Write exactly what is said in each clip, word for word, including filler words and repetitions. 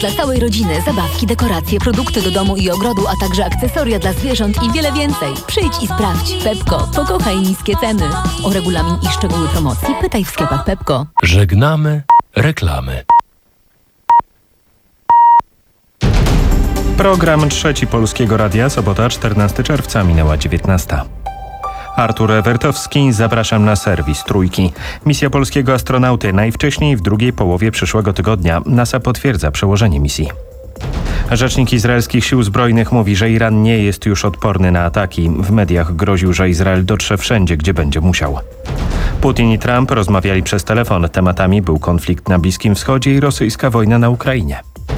Dla całej rodziny zabawki, dekoracje, produkty do domu i ogrodu, a także akcesoria dla zwierząt i wiele więcej. Przyjdź i sprawdź. Pepko, pokochaj niskie ceny. O regulamin i szczegóły promocji pytaj w sklepach Pepko. Żegnamy reklamy. Program Trzeci Polskiego Radia, sobota czternastego czerwca, minęła dziewiętnasta. Artur Ewertowski, zapraszam na serwis Trójki. Misja polskiego astronauty najwcześniej w drugiej połowie przyszłego tygodnia. NASA potwierdza przełożenie misji. Rzecznik izraelskich sił zbrojnych mówi, że Iran nie jest już odporny na ataki. W mediach groził, że Izrael dotrze wszędzie, gdzie będzie musiał. Putin i Trump rozmawiali przez telefon. Tematami był konflikt na Bliskim Wschodzie i rosyjska wojna na Ukrainie.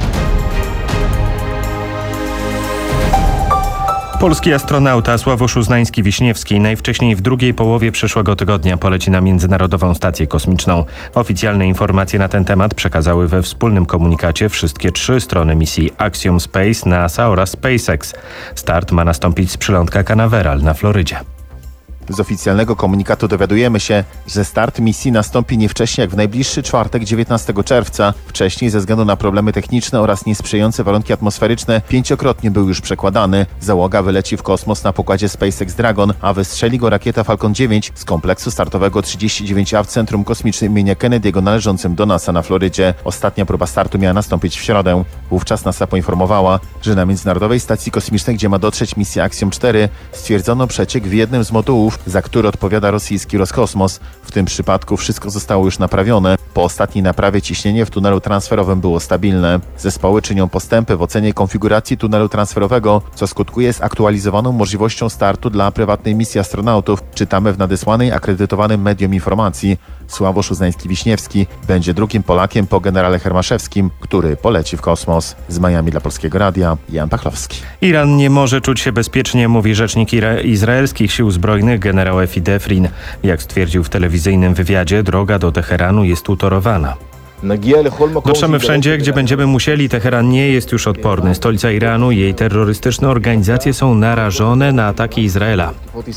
Polski astronauta Sławosz Uznański-Wiśniewski najwcześniej w drugiej połowie przyszłego tygodnia poleci na Międzynarodową Stację Kosmiczną. Oficjalne informacje na ten temat przekazały we wspólnym komunikacie wszystkie trzy strony misji: Axiom Space, NASA oraz SpaceX. Start ma nastąpić z przylądka Canaveral na Florydzie. Z oficjalnego komunikatu dowiadujemy się, że start misji nastąpi nie wcześniej jak w najbliższy czwartek, dziewiętnastego czerwca. Wcześniej ze względu na problemy techniczne oraz niesprzyjające warunki atmosferyczne pięciokrotnie był już przekładany. Załoga wyleci w kosmos na pokładzie SpaceX Dragon, a wystrzeli go rakieta Falcon dziewięć z kompleksu startowego trzydzieści dziewięć A w Centrum Kosmicznym im. Kennedy'ego należącym do NASA na Florydzie. Ostatnia próba startu miała nastąpić w środę. Wówczas NASA poinformowała, że na Międzynarodowej Stacji Kosmicznej, gdzie ma dotrzeć misja Axiom cztery, stwierdzono przeciek w jednym z modułów, za który odpowiada rosyjski Roskosmos. W tym przypadku wszystko zostało już naprawione. Po ostatniej naprawie ciśnienie w tunelu transferowym było stabilne. Zespoły czynią postępy w ocenie konfiguracji tunelu transferowego, co skutkuje zaktualizowaną możliwością startu dla prywatnej misji astronautów. Czytamy w nadesłanej akredytowanym medium informacji. Sławosz Uznański-Wiśniewski będzie drugim Polakiem po generale Hermaszewskim, który poleci w kosmos. Z Miami dla Polskiego Radia, Jan Pachlowski. Iran nie może czuć się bezpiecznie, mówi rzecznik ira- izraelskich sił zbrojnych generał Efi Defrin. Jak stwierdził w telewizyjnym wywiadzie, droga do Teheranu jest utorowana. Dotrzemy wszędzie, gdzie będziemy musieli. Teheran nie jest już odporny. Stolica Iranu i jej terrorystyczne organizacje są narażone na ataki Izraela.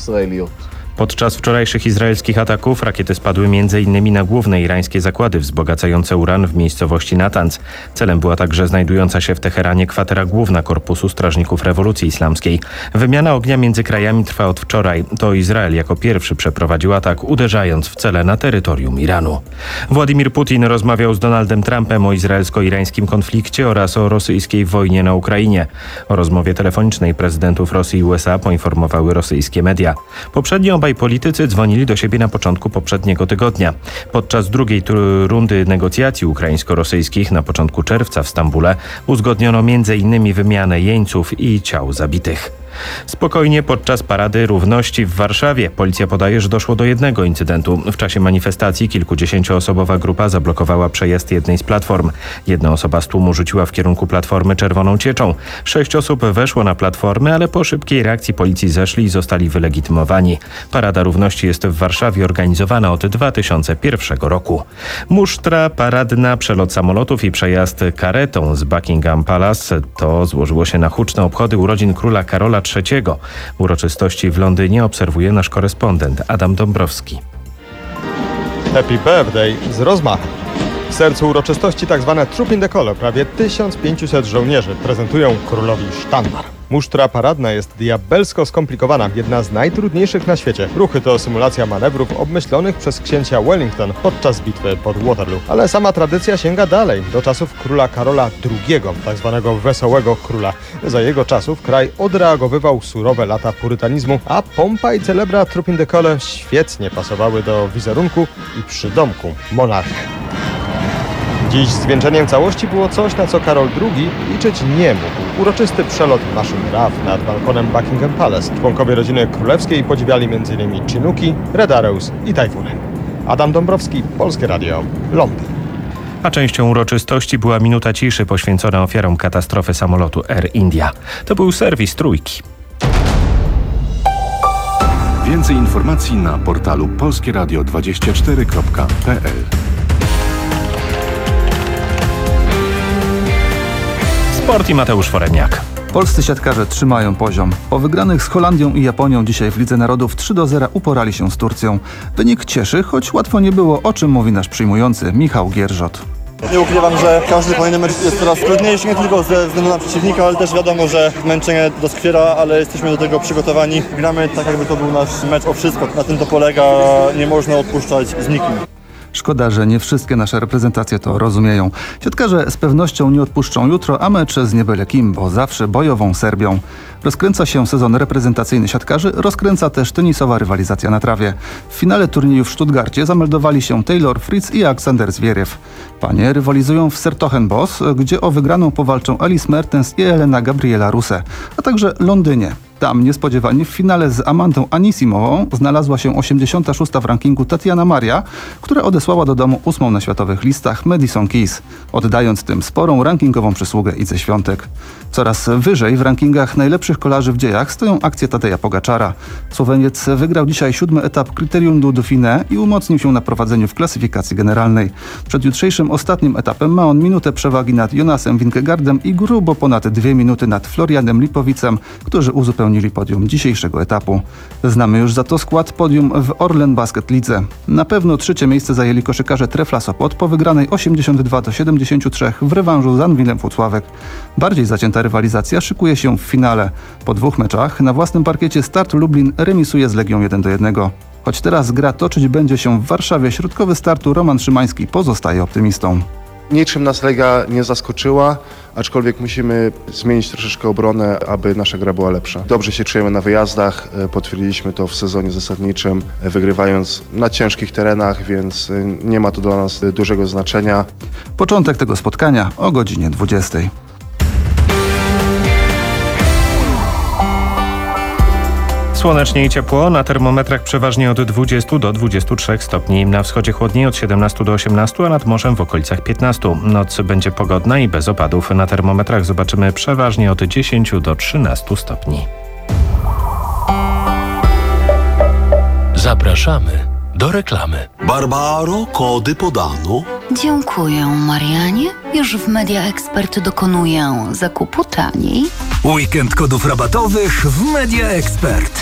Podczas wczorajszych izraelskich ataków rakiety spadły między innymi na główne irańskie zakłady wzbogacające uran w miejscowości Natanz. Celem była także znajdująca się w Teheranie kwatera główna Korpusu Strażników Rewolucji Islamskiej. Wymiana ognia między krajami trwa od wczoraj. To Izrael jako pierwszy przeprowadził atak, uderzając w cele na terytorium Iranu. Władimir Putin rozmawiał z Donaldem Trumpem o izraelsko-irańskim konflikcie oraz o rosyjskiej wojnie na Ukrainie. O rozmowie telefonicznej prezydentów Rosji i U S A poinformowały rosyjskie media. Poprzednio obaj politycy dzwonili do siebie na początku poprzedniego tygodnia. Podczas drugiej rundy negocjacji ukraińsko-rosyjskich na początku czerwca w Stambule uzgodniono między innymi wymianę jeńców i ciał zabitych. Spokojnie podczas Parady Równości w Warszawie. Policja podaje, że doszło do jednego incydentu. W czasie manifestacji kilkudziesięcioosobowa grupa zablokowała przejazd jednej z platform. Jedna osoba z tłumu rzuciła w kierunku platformy czerwoną cieczą. Sześć osób weszło na platformę, ale po szybkiej reakcji policji zeszli i zostali wylegitymowani. Parada Równości jest w Warszawie organizowana od dwa tysiące pierwszego roku. Musztra paradna, przelot samolotów i przejazd karetą z Buckingham Palace to złożyło się na huczne obchody urodzin króla Karola trzeciego. Uroczystości w Londynie obserwuje nasz korespondent Adam Dąbrowski. Happy Birthday z rozmachem. W sercu uroczystości tzw. Troop in the Colour prawie tysiąc pięćset żołnierzy prezentują królowi sztandar. Musztra paradna jest diabelsko skomplikowana, jedna z najtrudniejszych na świecie. Ruchy to symulacja manewrów obmyślonych przez księcia Wellington podczas bitwy pod Waterloo. Ale sama tradycja sięga dalej, do czasów króla Karola drugiego, tak zwanego wesołego króla. Za jego czasów kraj odreagowywał surowe lata purytanizmu, a pompa i celebra Troop in the Colour świetnie pasowały do wizerunku i przydomku monarchy. Dziś zwieńczeniem całości było coś, na co Karol drugi liczyć nie mógł. Uroczysty przelot maszyn R A F nad balkonem Buckingham Palace. Członkowie rodziny królewskiej podziwiali m in Chinooki, Red Arrows i Tajfuny. Adam Dąbrowski, Polskie Radio, Londyn. A częścią uroczystości była minuta ciszy poświęcona ofiarom katastrofy samolotu Air India. To był serwis Trójki. Więcej informacji na portalu polskieradio dwadzieścia cztery kropka p l. Sport i Mateusz Foremniak. Polscy siatkarze trzymają poziom. Po wygranych z Holandią i Japonią dzisiaj w Lidze Narodów trzy do zera uporali się z Turcją. Wynik cieszy, choć łatwo nie było, o czym mówi nasz przyjmujący Michał Gierżot. Nie ukrywam, że każdy kolejny mecz jest coraz trudniejszy, nie tylko ze względu na przeciwnika, ale też wiadomo, że zmęczenie doskwiera, ale jesteśmy do tego przygotowani. Gramy tak, jakby to był nasz mecz o wszystko. Na tym to polega, nie można odpuszczać z nikim. Szkoda, że nie wszystkie nasze reprezentacje to rozumieją. Siatkarze z pewnością nie odpuszczą jutro, a mecz z nie byle kim, bo zawsze bojową Serbią. Rozkręca się sezon reprezentacyjny siatkarzy, rozkręca też tenisowa rywalizacja na trawie. W finale turnieju w Stuttgarcie zameldowali się Taylor Fritz i Aleksander Zwieriew. Panie rywalizują w Sertogenbosch, gdzie o wygraną powalczą Alice Mertens i Elena Gabriela Ruse, a także Londynie. Tam niespodziewanie w finale z Amandą Anisimową znalazła się osiemdziesiąta szósta w rankingu Tatiana Maria, która odesłała do domu ósmą na światowych listach Madison Keys, oddając tym sporą rankingową przysługę Idze Świątek. Coraz wyżej w rankingach najlepszych kolarzy w dziejach stoją akcje Tadeja Pogaczara. Słoweniec wygrał dzisiaj siódmy etap Critérium du Dauphiné i umocnił się na prowadzeniu w klasyfikacji generalnej. Przed jutrzejszym ostatnim etapem ma on minutę przewagi nad Jonasem Vingegaardem i grubo ponad dwie minuty nad Florianem Lipowicem, którzy uzupełnili podium dzisiejszego etapu. Znamy już za to skład podium w Orlen Basket Lidze. Na pewno trzecie miejsce zajęli koszykarze Trefla Sopot po wygranej osiemdziesiąt dwa do siedemdziesięciu trzech w rewanżu z Anwilem Włocławek. Bardziej zacięta rywalizacja szykuje się w finale. Po dwóch meczach na własnym parkiecie Start Lublin remisuje z Legią jeden do jednego. Choć teraz gra toczyć będzie się w Warszawie, środkowy Startu Roman Szymański pozostaje optymistą. Niczym nas Legia nie zaskoczyła, aczkolwiek musimy zmienić troszeczkę obronę, aby nasza gra była lepsza. Dobrze się czujemy na wyjazdach, potwierdziliśmy to w sezonie zasadniczym, wygrywając na ciężkich terenach, więc nie ma to dla nas dużego znaczenia. Początek tego spotkania o godzinie dwudziestej. Słonecznie i ciepło, na termometrach przeważnie od dwudziestu do dwudziestu trzech stopni. Na wschodzie chłodniej od siedemnastu do osiemnastu, a nad morzem w okolicach piętnastu. Noc będzie pogodna i bez opadów. Na termometrach zobaczymy przeważnie od dziesięciu do trzynastu stopni. Zapraszamy do reklamy. Barbaro, kody podano. Dziękuję, Marianie. Już w Media Expert dokonuję zakupu taniej. Weekend kodów rabatowych w Media Expert.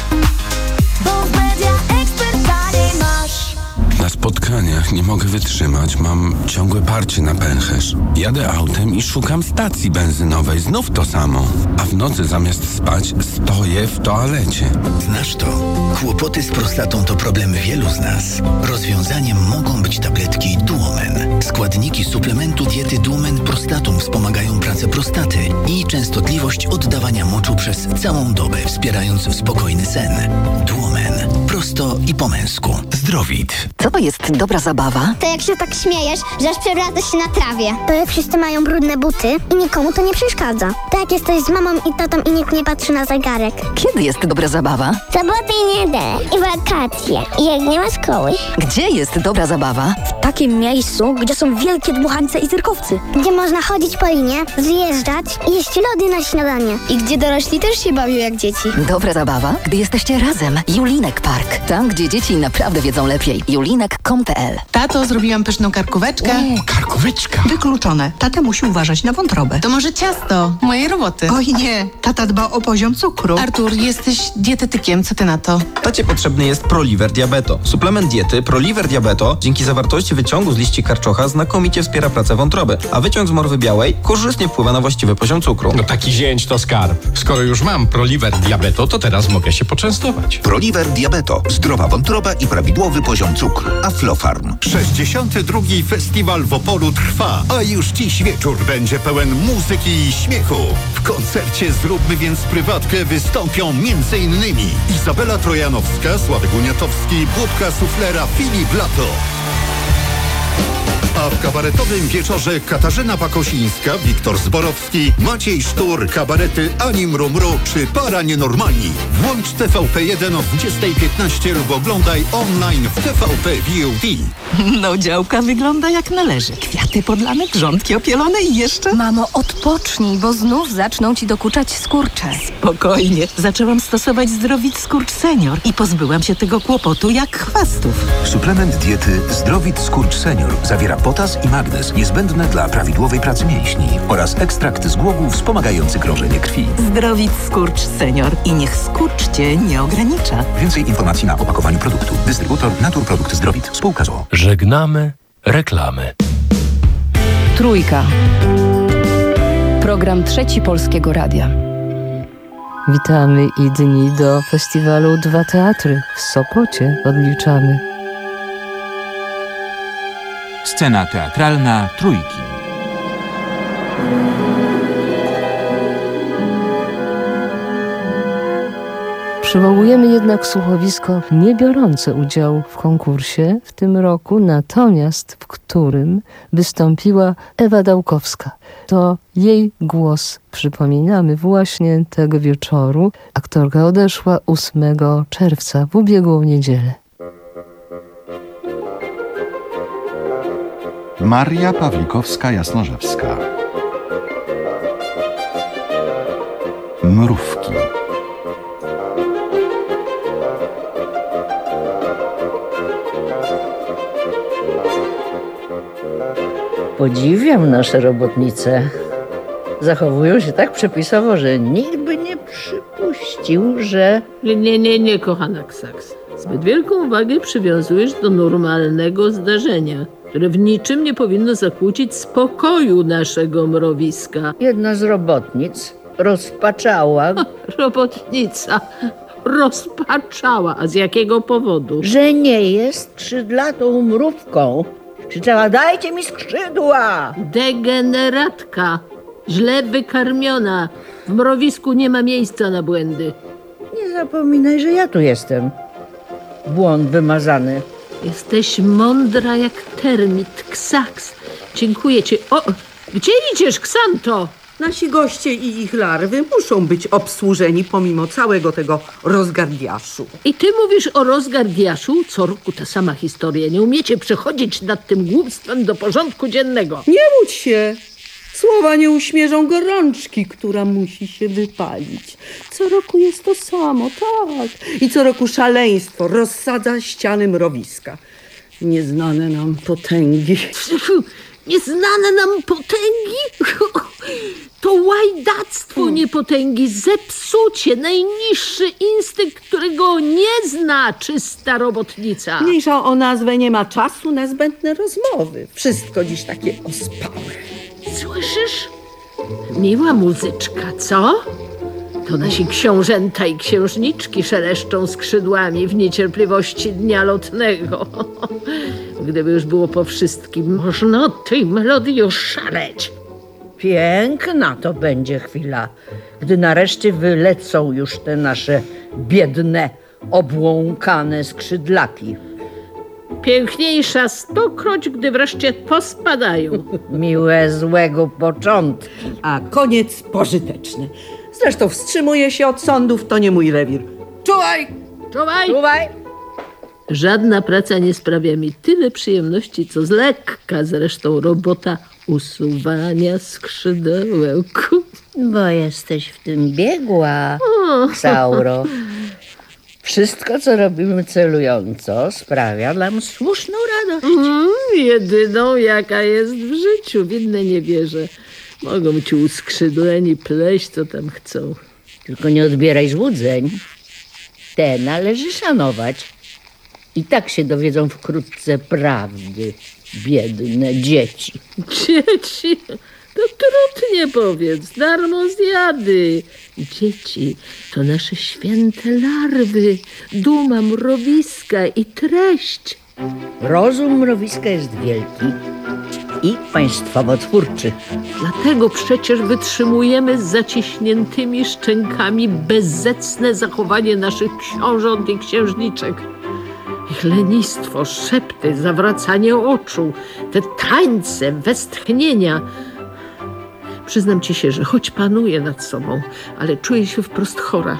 Bo w Media Expert taniej masz. Na spotkaniach nie mogę wytrzymać, mam ciągłe parcie na pęcherz. Jadę autem i szukam stacji benzynowej, znów to samo. A w nocy zamiast spać stoję w toalecie. Znasz to? Kłopoty z prostatą to problem wielu z nas. Rozwiązaniem mogą być tabletki Duomen. Składniki suplementu diety Duomen Prostatum wspomagają pracę prostaty i częstotliwość oddawania moczu przez całą dobę, wspierając spokojny sen. Duomen. Prosto i po męsku. Zdrowit. Co to jest dobra zabawa? To jak się tak śmiejesz, że aż przewracasz się na trawie. To jak wszyscy mają brudne buty i nikomu to nie przeszkadza. To jak jesteś z mamą i tatą i nikt nie patrzy na zegarek. Kiedy jest dobra zabawa? Soboty i niedzielę i wakacje. I jak nie ma szkoły. Gdzie jest dobra zabawa? W takim miejscu, gdzie są wielkie dmuchańce i cyrkowcy. Gdzie można chodzić po linie, zjeżdżać i jeść lody na śniadanie. I gdzie dorośli też się bawią jak dzieci. Dobra zabawa, gdy jesteście razem. Julinek Park. Tam, gdzie dzieci naprawdę wiedzą lepiej. julinek kropka com kropka p l. Tato, zrobiłam pyszną karkóweczkę. O, karkóweczka. Wykluczone. Tata musi uważać na wątrobę. To może ciasto mojej roboty. Oj nie, tata dba o poziom cukru. Artur, jesteś dietetykiem, co ty na to? Tacie potrzebny jest Proliver Diabeto. Suplement diety Proliver Diabeto dzięki zawartości wyciągu z liści karczocha znakomicie wspiera pracę wątroby, a wyciąg z morwy białej korzystnie wpływa na właściwy poziom cukru. No taki zięć to skarb. Skoro już mam Proliver Diabeto, to teraz mogę się poczęstować. Proliver Diabeto. Zdrowa wątroba i prawidłowy poziom cukru. Aflofarm. sześćdziesiąty drugi Festiwal w Opolu trwa, a już dziś wieczór będzie pełen muzyki i śmiechu. W koncercie Zróbmy więc prywatkę wystąpią między innymi Izabela Trojanowska, Sławek Uniatowski, Budka Suflera, Filip Lato. A w kabaretowym wieczorze Katarzyna Pakosińska, Wiktor Zborowski, Maciej Sztur, kabarety Ani Mru Mru czy Para Nienormalni. Włącz T V P jeden o dwudziesta piętnaście lub oglądaj online w T V P V O D. No działka wygląda jak należy. Kwiaty podlane, grządki opielone i jeszcze... Mamo, odpocznij, bo znów zaczną ci dokuczać skurcze. Spokojnie. Zaczęłam stosować Zdrowit Skurcz Senior i pozbyłam się tego kłopotu jak chwastów. Suplement diety Zdrowit Skurcz Senior zawiera potas i magnez niezbędne dla prawidłowej pracy mięśni oraz ekstrakt z głogów wspomagający krążenie krwi. Zdrowit Skurcz Senior i niech skurcz cię nie ogranicza. Więcej informacji na opakowaniu produktu. Dystrybutor Naturprodukt Zdrowit. Spółka z o o. Żegnamy reklamy. Trójka. Program Trzeci Polskiego Radia. Witamy i dni do festiwalu Dwa Teatry w Sopocie odliczamy. Scena teatralna Trójki. Przywołujemy jednak słuchowisko nie biorące udziału w konkursie w tym roku, natomiast w którym wystąpiła Ewa Dałkowska. To jej głos przypominamy właśnie tego wieczoru. Aktorka odeszła ósmego czerwca w ubiegłą niedzielę. Maria Pawlikowska-Jasnorzewska. Mrówki. Podziwiam nasze robotnice. Zachowują się tak przepisowo, że nikt by nie przypuścił, że... Nie, nie, nie, nie, kochana Ksaks. Zbyt wielką wagę przywiązujesz do normalnego zdarzenia, które w niczym nie powinno zakłócić spokoju naszego mrowiska. Jedna z robotnic rozpaczała... Robotnica rozpaczała. A z jakiego powodu? Że nie jest skrzydlatą mrówką. Krzyczała: dajcie mi skrzydła! Degeneratka. Źle wykarmiona. W mrowisku nie ma miejsca na błędy. Nie zapominaj, że ja tu jestem. Błąd wymazany. Jesteś mądra jak termit, Ksaks. Dziękuję ci. O, gdzie idziesz, Ksanto? Nasi goście i ich larwy muszą być obsłużeni pomimo całego tego rozgardiaszu. I ty mówisz o rozgardiaszu? Co roku ta sama historia. Nie umiecie przechodzić nad tym głupstwem do porządku dziennego. Nie łudź się. Słowa nie uśmierzą gorączki, która musi się wypalić. Co roku jest to samo, tak. I co roku szaleństwo rozsadza ściany mrowiska. Nieznane nam potęgi. Nieznane nam potęgi? To łajdactwo, nie potęgi, zepsucie, najniższy instynkt, którego nie zna czysta robotnica. Mniejsza o nazwę, nie ma czasu na zbędne rozmowy. Wszystko dziś takie ospałe. Słyszysz? Miła muzyczka, co? To nasi książęta i księżniczki szeleszczą skrzydłami w niecierpliwości dnia lotnego. Gdyby już było po wszystkim, można od tej melodii oszaleć. Piękna to będzie chwila, gdy nareszcie wylecą już te nasze biedne, obłąkane skrzydlaki. Piękniejsza stokroć, gdy wreszcie pospadają. Miłe złego początki. A koniec pożyteczny. Zresztą wstrzymuję się od sądów, to nie mój rewir. Czuwaj! Czuwaj! Czuwaj! Żadna praca nie sprawia mi tyle przyjemności, co z lekka zresztą robota usuwania skrzydełek. Bo jesteś w tym biegła, Ksauro. Wszystko, co robimy celująco, sprawia nam słuszną radość. Mm, jedyną, jaka jest w życiu. W inne nie wierzę. Mogą ci uskrzydleni pleść, co tam chcą. Tylko nie odbieraj złudzeń. Te należy szanować. I tak się dowiedzą wkrótce prawdy, biedne dzieci. Dzieci? To trudnie powiedz, darmo zjady. Dzieci to nasze święte larwy, duma mrowiska i treść. Rozum mrowiska jest wielki i państwowotwórczy. Dlatego przecież wytrzymujemy z zaciśniętymi szczękami bezzecne zachowanie naszych książąt i księżniczek. Ich lenistwo, szepty, zawracanie oczu, te tańce, westchnienia. Przyznam ci się, że choć panuję nad sobą, ale czuję się wprost chora.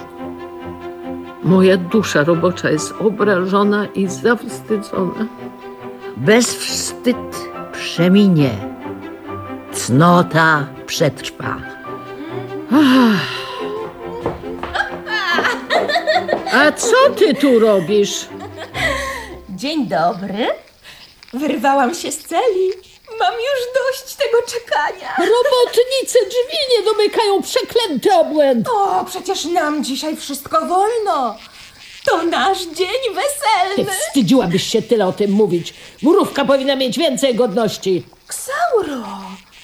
Moja dusza robocza jest obrażona i zawstydzona. Bezwstyd przeminie, cnota przetrwa. Ach. A co ty tu robisz? Dzień dobry. Wyrwałam się z celi. Mam już dość tego czekania. Robotnice drzwi nie domykają, przeklęty obłęd. O, przecież nam dzisiaj wszystko wolno. To nasz dzień weselny. Ty wstydziłabyś się tyle o tym mówić. Mrówka powinna mieć więcej godności. Ksauro,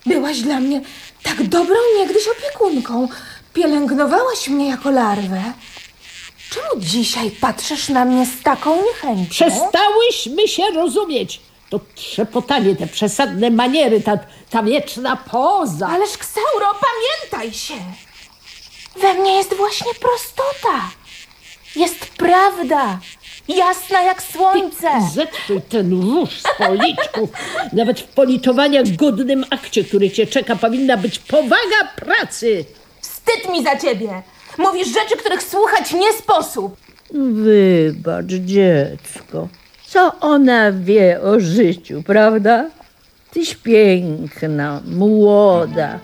Byłaś dla mnie tak dobrą niegdyś opiekunką. Pielęgnowałaś mnie jako larwę. Czemu dzisiaj patrzysz na mnie z taką niechęcią? Przestałyśmy się rozumieć. To trzepotanie, te przesadne maniery, ta, ta wieczna poza. Ależ Ksauro, pamiętaj się! We mnie jest właśnie prostota. Jest prawda. Jasna jak słońce. Zetrzyj ten wóz z policzków. Nawet w politowaniach godnym akcie, który cię czeka, powinna być powaga pracy. Wstyd mi za ciebie. Mówisz rzeczy, których słuchać nie sposób. Wybacz, dziecko. Co ona wie o życiu, prawda? Tyś piękna, młoda.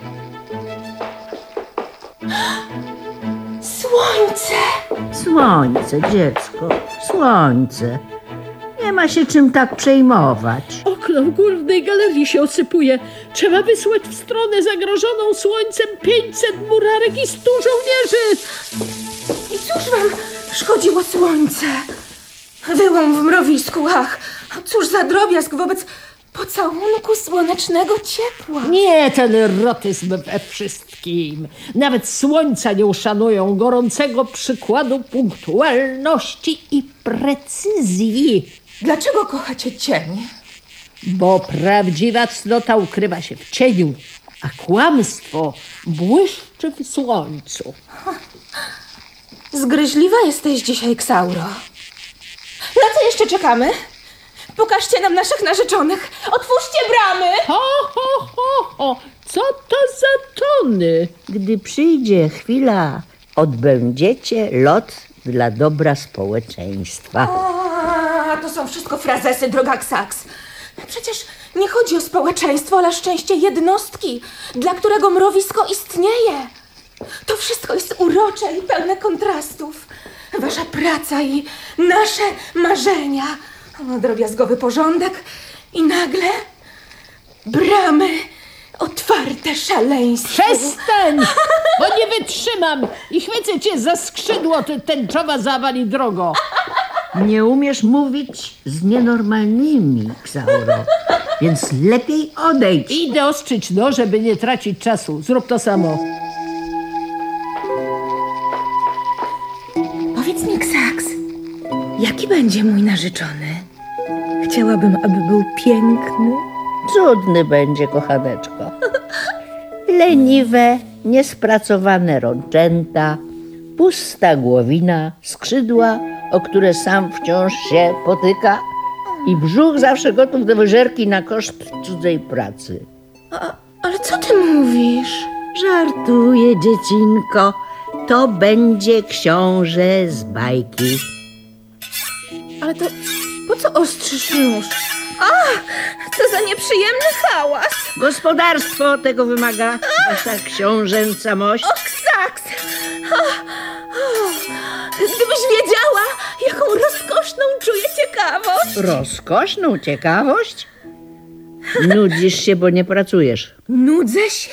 Słońce! Słońce, dziecko, słońce. Nie ma się czym tak przejmować. Okno w górnej galerii się osypuje. Trzeba wysłać w stronę zagrożoną słońcem pięćset murarek i stu żołnierzy. I cóż wam szkodziło słońce? Wyłom w mrowisku, ach, cóż za drobiazg wobec pocałunku słonecznego ciepła. Nie ten erotyzm we wszystkim. Nawet słońca nie uszanują gorącego przykładu punktualności i precyzji. Dlaczego kochacie cień? Bo prawdziwa cnota ukrywa się w cieniu, a kłamstwo błyszczy w słońcu. Zgryźliwa jesteś dzisiaj, Ksauro. Na co jeszcze czekamy? Pokażcie nam naszych narzeczonych. Otwórzcie bramy. Ho, ho, ho, ho. Co to za tony? Gdy przyjdzie chwila, odbędziecie lot dla dobra społeczeństwa. A, to są wszystko frazesy, droga Ksaks. Przecież nie chodzi o społeczeństwo, ale szczęście jednostki, dla którego mrowisko istnieje. To wszystko jest urocze i pełne kontrastów. Wasza praca i nasze marzenia. O, drobiazgowy porządek i nagle bramy otwarte szaleństwo. Przestań, bo nie wytrzymam i chwycę cię za skrzydło, ty tęczowa zawali drogo. Nie umiesz mówić z nienormalnymi, Ksauro, więc lepiej odejdź. Idę ostrzyć, no, żeby nie tracić czasu. Zrób to samo. Powiedz mi, Ksaks, jaki będzie mój narzeczony? Chciałabym, aby był piękny. Cudny będzie, kochaneczko. Leniwe, niespracowane rączęta, pusta głowina, skrzydła, o które sam wciąż się potyka i brzuch zawsze gotów do wyżerki na koszt cudzej pracy. A, ale co ty mówisz? Żartuję, dziecinko. To będzie książę z bajki. Ale to po co ostrzysz nóż? A, co za nieprzyjemny hałas. Gospodarstwo tego wymaga, wasza książęca mość. Och, Ksaks! Gdybyś wiedziała, jaką rozkoszną czuję ciekawość. Rozkoszną ciekawość? Nudzisz się, bo nie pracujesz. Nudzę się?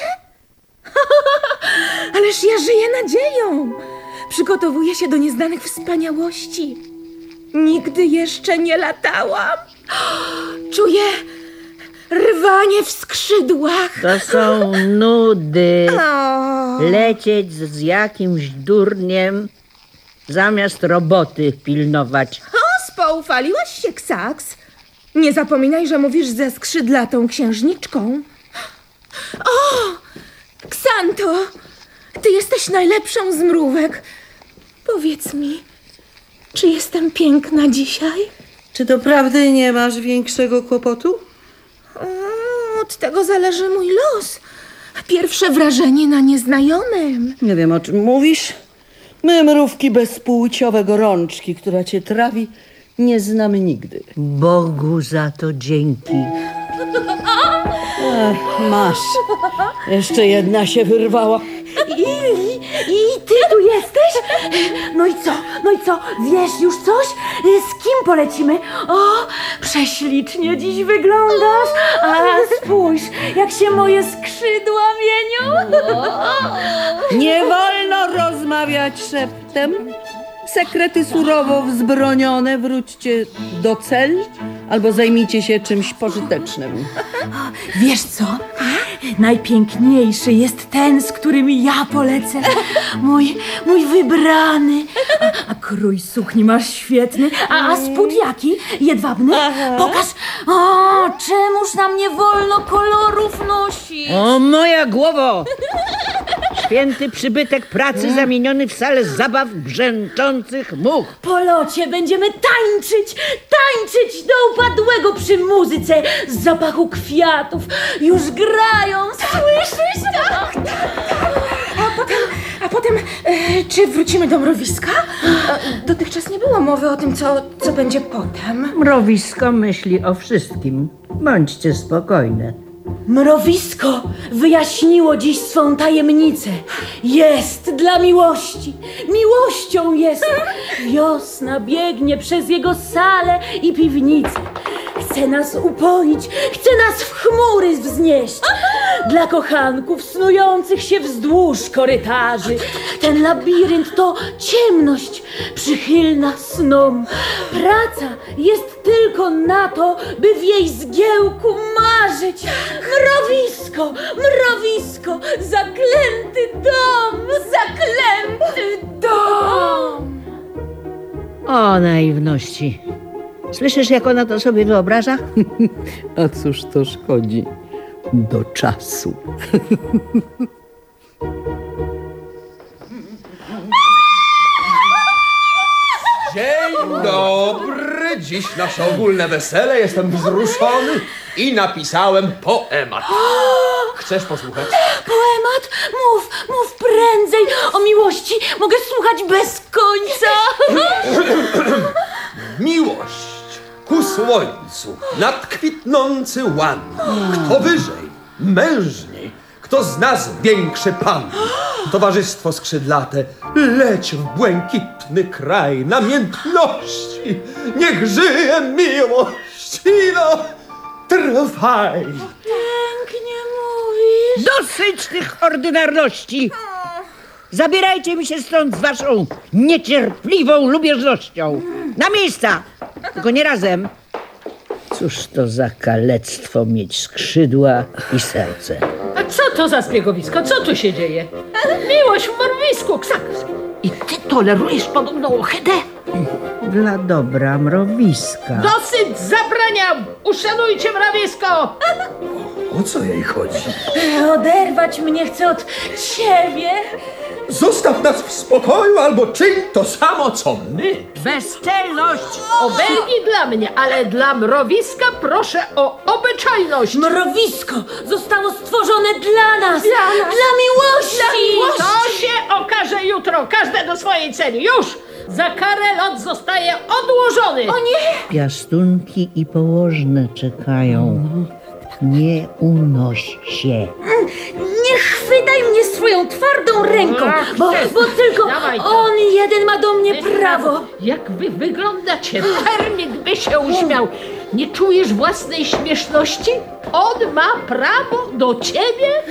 Ależ ja żyję nadzieją. Przygotowuję się do nieznanych wspaniałości. Nigdy jeszcze nie latałam. Czuję rwanie w skrzydłach. To są nudy. O. Lecieć z jakimś durniem zamiast roboty pilnować. O, spoufaliłaś się, Ksaks. Nie zapominaj, że mówisz ze skrzydlatą księżniczką. O! Ksanto! Ty jesteś najlepszą z mrówek. Powiedz mi, czy jestem piękna dzisiaj? Czy doprawdy nie masz większego kłopotu? O, od tego zależy mój los. Pierwsze wrażenie na nieznajomym. Nie wiem, o czym mówisz. My, mrówki bezpłciowe gorączki, która cię trawi, nie znamy nigdy. Bogu za to dzięki. Ech, masz. Jeszcze jedna się wyrwała. I, I ty tu jesteś? No i co? No i co? Wiesz już coś? Z kim polecimy? O, prześlicznie dziś wyglądasz. A spójrz, jak się moje skrzydła mienią. Nie wolno rozmawiać szeptem. Sekrety surowo wzbronione, wróćcie do cel albo zajmijcie się czymś pożytecznym. Wiesz co? Najpiękniejszy jest ten, z którym ja polecę. Mój, mój wybrany. A, a krój sukni masz świetny. A, a spód jaki? Jedwabny? Pokaż. O, czemuż nam nie wolno kolorów nosić? O, moja głowo! Święty przybytek pracy zamieniony w salę zabaw brzęczących much. Po locie będziemy tańczyć, tańczyć do upadłego przy muzyce z zapachu kwiatów. Już grają, słyszysz? Tak, tak, tak. A potem, a potem e, czy wrócimy do mrowiska? E, dotychczas nie było mowy o tym, co, co będzie potem. Mrowisko myśli o wszystkim. Bądźcie spokojne. Mrowisko wyjaśniło dziś swą tajemnicę. Jest dla miłości. Miłością jest. Wiosna biegnie przez jego salę i piwnicę. Chce nas upoić, chce nas w chmury wznieść. Dla kochanków snujących się wzdłuż korytarzy. Ten labirynt to ciemność przychylna snom. Praca jest tylko na to, by w jej zgiełku marzyć. Mrowisko, mrowisko, zaklęty dom, zaklęty dom. O naiwności. Słyszysz, jak ona to sobie wyobraża? A cóż to szkodzi? Do czasu. Dzień dobry, dziś nasze ogólne wesele, jestem wzruszony i napisałem poemat. Chcesz posłuchać? Poemat? Mów, mów prędzej. O miłości mogę słuchać bez końca. Miłość ku słońcu, nad kwitnący łan. Kto wyżej, mężniej, kto z nas większy pan. Towarzystwo skrzydlate, leć w błękitny kraj namiętności. Niech żyje miłość i no, trwaj. Pięknie mówisz. Dosyć tych ordynarności! Zabierajcie mi się stąd z waszą niecierpliwą lubieżnością. Na miejsca! Tylko nie razem. Cóż to za kalectwo mieć skrzydła i serce. A co to za zbiegowisko? Co tu się dzieje? Miłość w mrowisku, Ksaks. I ty tolerujesz podobną ohydę? Dla dobra mrowiska. Dosyć zabraniam! Uszanujcie mrowisko! O co jej chodzi? Oderwać mnie chce od ciebie. Zostaw nas w spokoju albo czyń to samo, co my. Bezczelność! Obelgi dla mnie, ale dla mrowiska proszę o obyczajność. Mrowisko zostało stworzone dla nas. Dla, nas. dla miłości. Dla miłości. To się okaże jutro. Każde do swojej celi. Już! Za karę lot zostaje odłożony. O nie! Piastunki i położne czekają. Nie unoś się. Nie chwytaj mnie swoją twardą ręką, bo, bo tylko on jeden ma do mnie prawo. Jak wy wyglądacie? Termit by się uśmiał. Nie czujesz własnej śmieszności? On ma prawo do ciebie?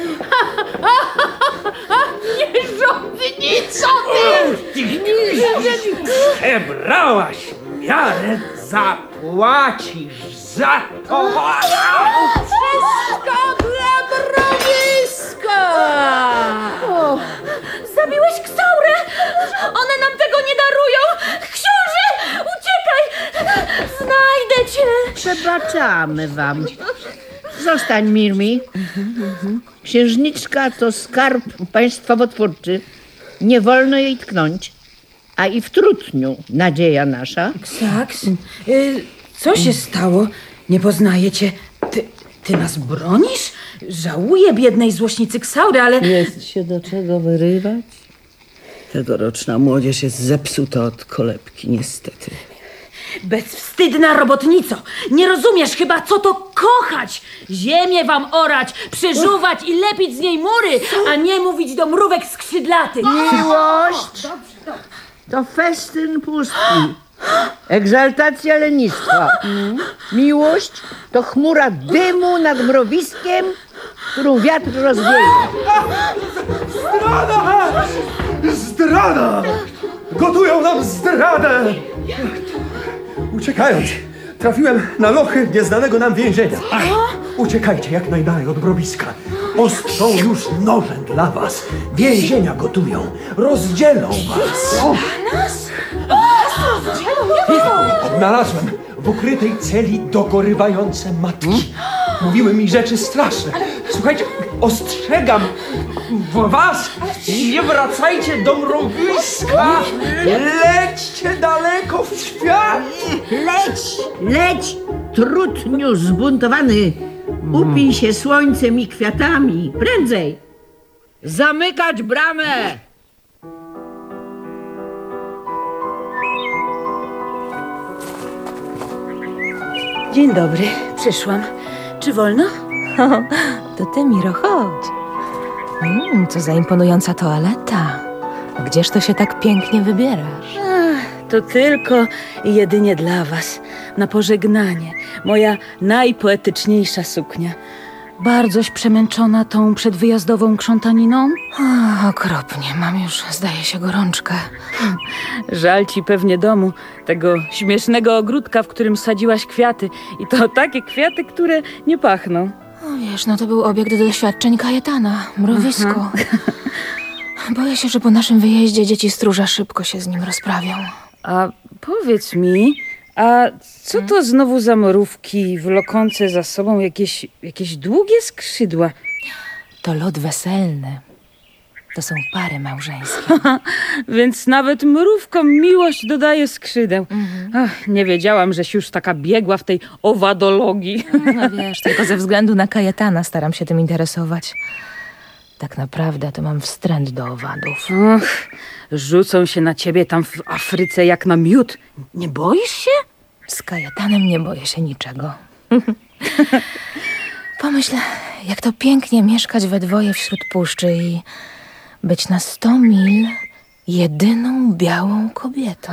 Nierządnico ty! Przebrałaś miarę, zapłacisz za to. Wszystko dla mrowiska! O, zabiłeś Ksaurę? One nam tego nie darują! Książę, uciekaj! Znajdę cię! Przebaczamy wam. Zostań, Mirmi. Księżniczka to skarb państwowotwórczy. Nie wolno jej tknąć. A i w trutniu nadzieja nasza. Ksaks, y, co się stało? Nie poznaję cię. Ty, ty nas bronisz? Żałuję biednej złośnicy Ksaury, ale... Jest się do czego wyrywać? Tegoroczna młodzież jest zepsuta od kolebki, niestety. Bezwstydna robotnico! Nie rozumiesz chyba, co to kochać! Ziemię wam orać, przeżuwać i lepić z niej mury, a nie mówić do mrówek skrzydlatych. Miłość to festyn pustki. Egzaltacja lenistwa. Miłość to chmura dymu nad mrowiskiem, którą wiatr rozwieje. Zdrada! Zdrada! Gotują nam Odkryłam zdradę! Uciekając, trafiłem na lochy nieznanego nam więzienia. Uciekajcie jak najdalej od mrowiska. Ostrzą już nożem dla was. Więzienia gotują. Rozdzielą was. Nas? Nas rozdzielą? Odnalazłem w ukrytej celi dogorywające matki. Mówiły mi rzeczy straszne. Słuchajcie, ostrzegam was, nie wracajcie do mrowiska. Lećcie daleko w świat. Leć, leć, trutniu zbuntowany. Upij się słońcem i kwiatami. Prędzej. Zamykać bramę. Dzień dobry, przyszłam. Czy wolno? O, to ty, Miro, chodź. Mm, co za imponująca toaleta. Gdzież to się tak pięknie wybierasz? Ach, to tylko i jedynie dla was. Na pożegnanie. Moja najpoetyczniejsza suknia. Bardzoś przemęczona tą przedwyjazdową krzątaniną? O, okropnie, mam już, zdaje się, gorączkę. Żal ci pewnie domu, tego śmiesznego ogródka, w którym sadziłaś kwiaty. I to takie kwiaty, które nie pachną. O, wiesz, no to był obiekt do doświadczeń Kajetana, mrowisko. Boję się, że po naszym wyjeździe dzieci stróża szybko się z nim rozprawią. A powiedz mi, a co to znowu za mrówki wlokące za sobą jakieś, jakieś długie skrzydła? To lot weselny. To są pary małżeńskie. Więc nawet mrówkom miłość dodaje skrzydeł. Mhm. Ach, nie wiedziałam, żeś już taka biegła w tej owadologii. No wiesz, tylko ze względu na Kajetana staram się tym interesować. Tak naprawdę to mam wstręt do owadów. Och, rzucą się na ciebie tam w Afryce jak na miód. Nie boisz się? Z Kajetanem nie boję się niczego. Pomyśl, jak to pięknie mieszkać we dwoje wśród puszczy i być na sto mil jedyną białą kobietą.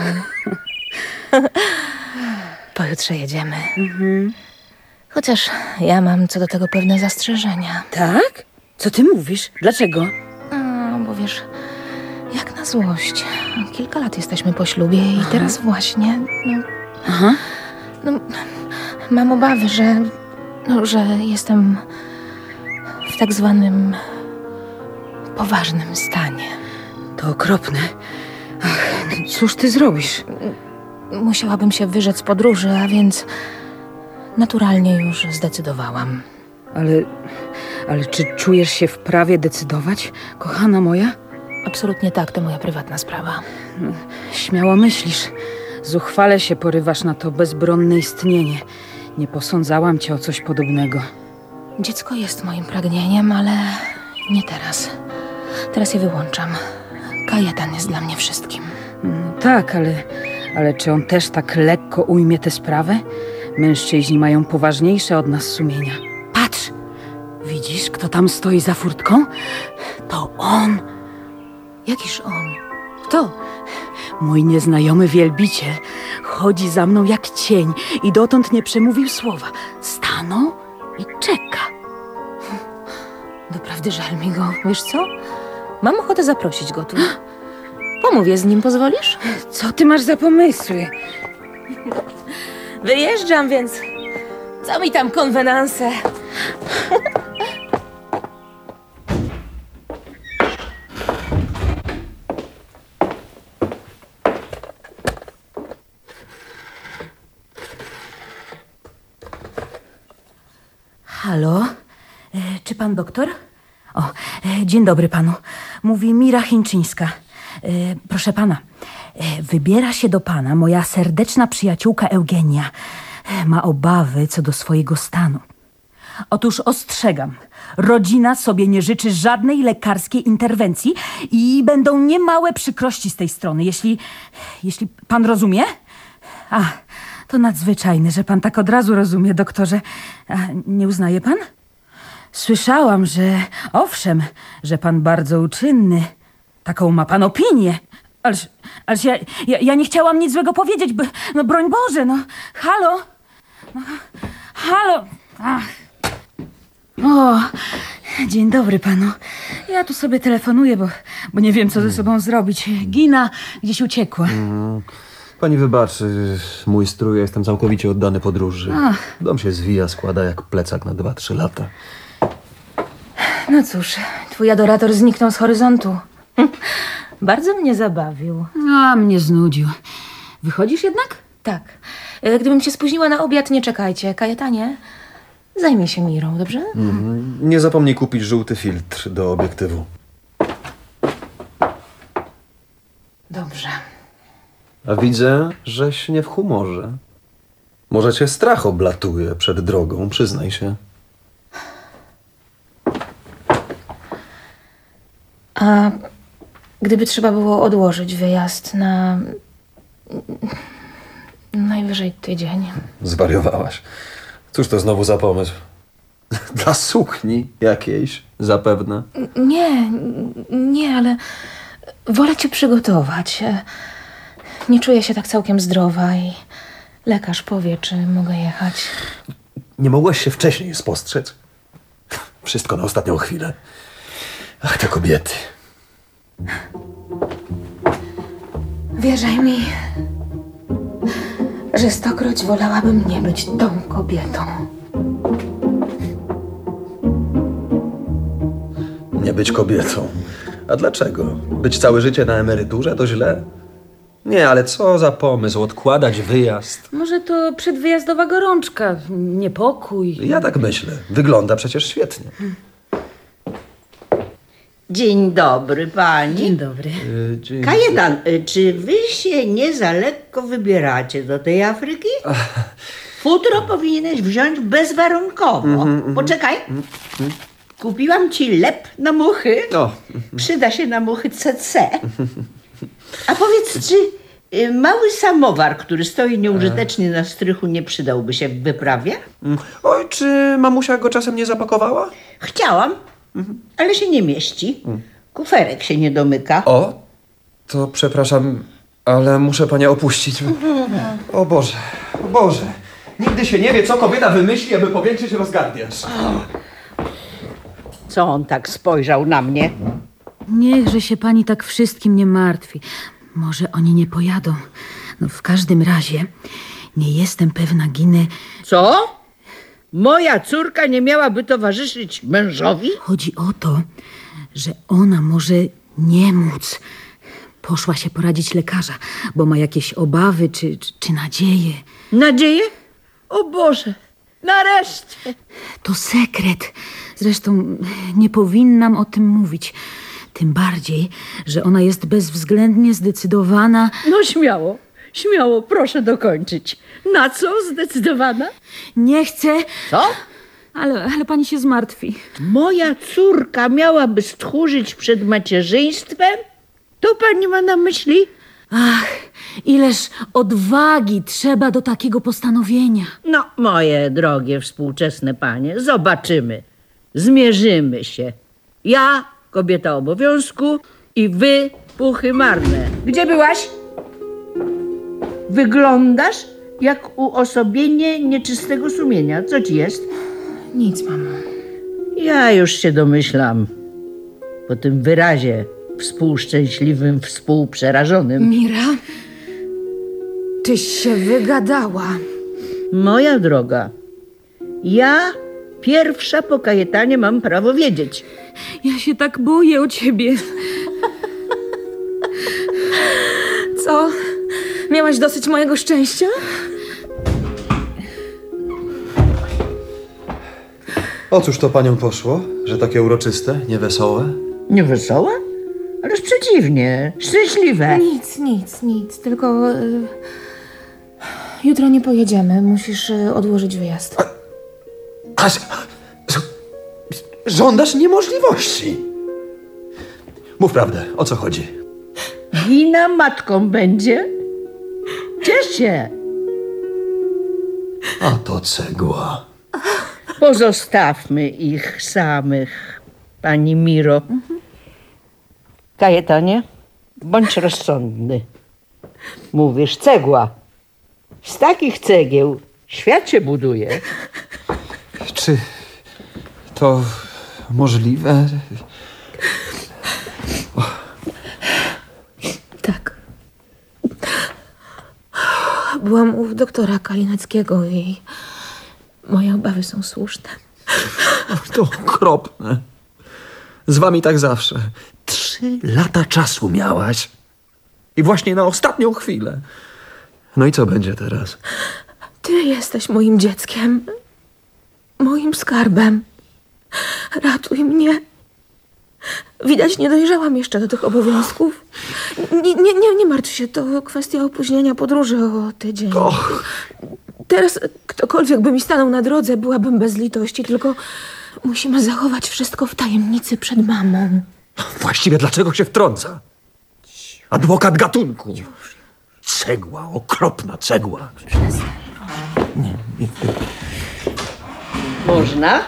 Pojutrze jedziemy. Mhm. Chociaż ja mam co do tego pewne zastrzeżenia. Tak? Co ty mówisz? Dlaczego? No, bo wiesz, jak na złość. Kilka lat jesteśmy po ślubie i Aha. teraz właśnie... No, Aha. No, mam obawy, że... No, że jestem w tak zwanym poważnym stanie. To okropne. Ach, cóż ty zrobisz? Musiałabym się wyrzec podróży, a więc naturalnie już zdecydowałam. Ale, ale czy czujesz się w prawie decydować, kochana moja? Absolutnie tak, to moja prywatna sprawa. Śmiało myślisz. Zuchwale się porywasz na to bezbronne istnienie. Nie posądzałam cię o coś podobnego. Dziecko jest moim pragnieniem, ale nie teraz. Teraz je wyłączam. Kajetan jest dla mnie wszystkim. No tak, ale, ale czy on też tak lekko ujmie tę sprawę? Mężczyźni mają poważniejsze od nas sumienia. Patrz! Widzisz, kto tam stoi za furtką? To on! Jakiż on? Kto? Mój nieznajomy wielbiciel. Chodzi za mną jak cień i dotąd nie przemówił słowa. Stanął i czeka. Doprawdy żal mi go. Wiesz co? Mam ochotę zaprosić go tu. Pomówię z nim, pozwolisz? Co ty masz za pomysły? Wyjeżdżam, więc co mi tam konwenanse? Halo? E, czy pan doktor? O, e, dzień dobry panu. Mówi Mira Chińczyńska. E, proszę pana, e, wybiera się do pana moja serdeczna przyjaciółka Eugenia. E, ma obawy co do swojego stanu. Otóż ostrzegam, rodzina sobie nie życzy żadnej lekarskiej interwencji i będą niemałe przykrości z tej strony, jeśli, jeśli pan rozumie? A, to nadzwyczajne, że pan tak od razu rozumie, doktorze. A nie uznaje pan? Słyszałam, że owszem, że pan bardzo uczynny. Taką ma pan opinię. Ależ, ależ ja, ja, ja nie chciałam nic złego powiedzieć, bo, no broń Boże, no. Halo? No, halo? Ach. O, Dzień dobry panu. Ja tu sobie telefonuję, bo, bo nie wiem, co ze sobą zrobić. Gina gdzieś uciekła. Mm. Pani wybaczy, mój strój, ja jestem całkowicie oddany podróży. Ach. Dom się zwija, składa jak plecak na dwa, trzy lata. No cóż, twój adorator zniknął z horyzontu. Hm. Bardzo mnie zabawił. A, mnie znudził. Wychodzisz jednak? Tak. E, Gdybym się spóźniła na obiad, nie czekajcie. Kajetanie, zajmij się Mirą, dobrze? Mhm. Nie zapomnij kupić żółty filtr do obiektywu. Dobrze. A widzę, żeś nie w humorze. Może cię strach oblatuje przed drogą, przyznaj się. A gdyby trzeba było odłożyć wyjazd na najwyżej tydzień. Zwariowałaś. Cóż to znowu za pomysł? Dla sukni jakiejś, zapewne. Nie, nie, ale wolę cię przygotować. Nie czuję się tak całkiem zdrowa i lekarz powie, czy mogę jechać. Nie mogłaś się wcześniej spostrzec? Wszystko na ostatnią chwilę. Ach, te kobiety. Wierzaj mi, że stokroć wolałabym nie być tą kobietą. Nie być kobietą. A dlaczego? Być całe życie na emeryturze to źle? Nie, ale co za pomysł, odkładać wyjazd. Może to przedwyjazdowa gorączka, niepokój. Ja tak myślę. Wygląda przecież świetnie. Dzień dobry pani. Dzień dobry. Yy, dzień... Kajetan, y, czy wy się nie za lekko wybieracie do tej Afryki? Futro powinieneś wziąć bezwarunkowo. Mhm, mhm. Poczekaj. Kupiłam ci lep na muchy. O. Przyda się na muchy C C. A powiedz, czy y, mały samowar, który stoi nieużytecznie na strychu, nie przydałby się w wyprawie? Oj, czy mamusia go czasem nie zapakowała? Chciałam, ale się nie mieści. Kuferek się nie domyka. O, to przepraszam, ale muszę panią opuścić. O Boże, o Boże. Nigdy się nie wie, co kobieta wymyśli, aby powiększyć rozgardiaż. Co on tak spojrzał na mnie? Niechże się pani tak wszystkim nie martwi. Może oni nie pojadą. No w każdym razie nie jestem pewna Giny. Co? Moja córka nie miałaby towarzyszyć mężowi? Chodzi o to, że ona może nie móc. Poszła się poradzić lekarza, bo ma jakieś obawy czy, czy, czy nadzieje. Nadzieje? O Boże, nareszcie. To sekret. Zresztą nie powinnam o tym mówić. Tym bardziej, że ona jest bezwzględnie zdecydowana. No śmiało, śmiało, proszę dokończyć. Na co zdecydowana? Nie chcę. Co? Ale, ale pani się zmartwi. Moja córka miałaby stchórzyć przed macierzyństwem? To pani ma na myśli? Ach, ileż odwagi trzeba do takiego postanowienia. No, moje drogie współczesne panie, zobaczymy. Zmierzymy się. Ja, kobieta obowiązku, i wy, puchy marne. Gdzie byłaś? Wyglądasz jak uosobienie nieczystego sumienia. Co ci jest? Nic, mamo. Ja już się domyślam. Po tym wyrazie współszczęśliwym, współprzerażonym. Mira, tyś się wygadała. Moja droga, ja pierwsza po Kajetanie mam prawo wiedzieć. Ja się tak boję o ciebie. Co? Miałaś dosyć mojego szczęścia? O cóż to panią poszło, że takie uroczyste, niewesołe? Niewesołe? Ależ przeciwnie, szczęśliwe. Nic, nic, nic. Tylko y, jutro nie pojedziemy. Musisz y, odłożyć wyjazd. A, żądasz niemożliwości. Mów prawdę, o co chodzi? Gina matką będzie? Ciesz się. A to cegła. Pozostawmy ich samych, pani Miro. Mhm. Kajetanie, bądź rozsądny. Mówisz cegła. Z takich cegieł świat się buduje. Czy to możliwe? Tak. Byłam u doktora Kalineckiego i moje obawy są słuszne. To okropne. Z wami tak zawsze. Trzy lata czasu miałaś. I właśnie na ostatnią chwilę. No i co będzie teraz? Ty jesteś moim dzieckiem. Moim skarbem. Ratuj mnie. Widać, nie dojrzałam jeszcze do tych obowiązków. Nie, nie, nie, nie martw się, to kwestia opóźnienia podróży o tydzień. Och. Teraz ktokolwiek by mi stanął na drodze, byłabym bez litości, tylko musimy zachować wszystko w tajemnicy przed mamą. Właściwie dlaczego się wtrąca? Adwokat gatunku. Cegła, okropna cegła. Nie, nie. Można?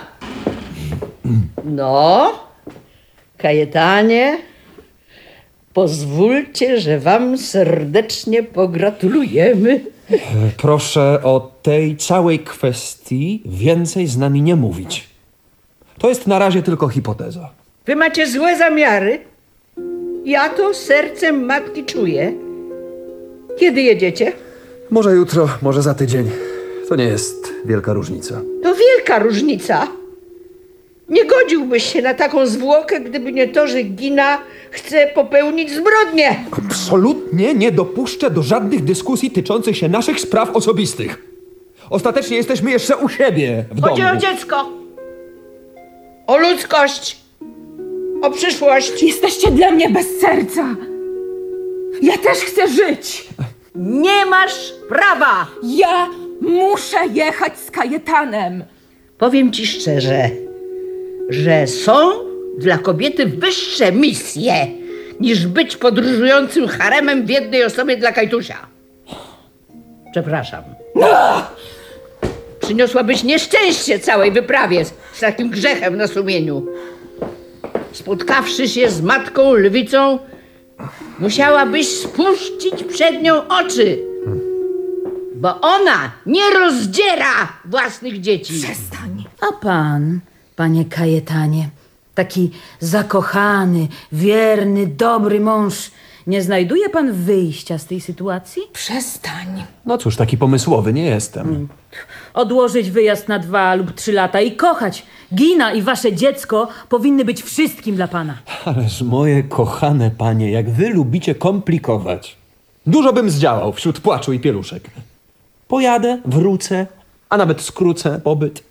No, Kajetanie, pozwólcie, że wam serdecznie pogratulujemy. Proszę o tej całej kwestii więcej z nami nie mówić. To jest na razie tylko hipoteza. Wy macie złe zamiary. Ja to sercem matki czuję. Kiedy jedziecie? Może jutro, może za tydzień. To nie jest wielka różnica. To wielka różnica. Nie godziłbyś się na taką zwłokę, gdyby nie to, że Gina chce popełnić zbrodnię. Absolutnie nie dopuszczę do żadnych dyskusji tyczących się naszych spraw osobistych. Ostatecznie jesteśmy jeszcze u siebie w domu. Chodzi o dziecko. O ludzkość. O przyszłość. Jesteście dla mnie bez serca. Ja też chcę żyć. Nie masz prawa. Ja muszę jechać z Kajetanem. Powiem ci szczerze, że są dla kobiety wyższe misje niż być podróżującym haremem w jednej osobie dla Kajtusia. Przepraszam. No! Przyniosłabyś nieszczęście całej wyprawie z, z takim grzechem na sumieniu. Spotkawszy się z matką lwicą, musiałabyś spuścić przed nią oczy, bo ona nie rozdziera własnych dzieci. Przestań. A pan, panie Kajetanie, taki zakochany, wierny, dobry mąż, nie znajduje pan wyjścia z tej sytuacji? Przestań. No cóż, taki pomysłowy nie jestem. Odłożyć wyjazd na dwa lub trzy lata i kochać. Gina i wasze dziecko powinny być wszystkim dla pana. Ależ moje kochane panie, jak wy lubicie komplikować. Dużo bym zdziałał wśród płaczu i pieluszek. Pojadę, wrócę, a nawet skrócę pobyt.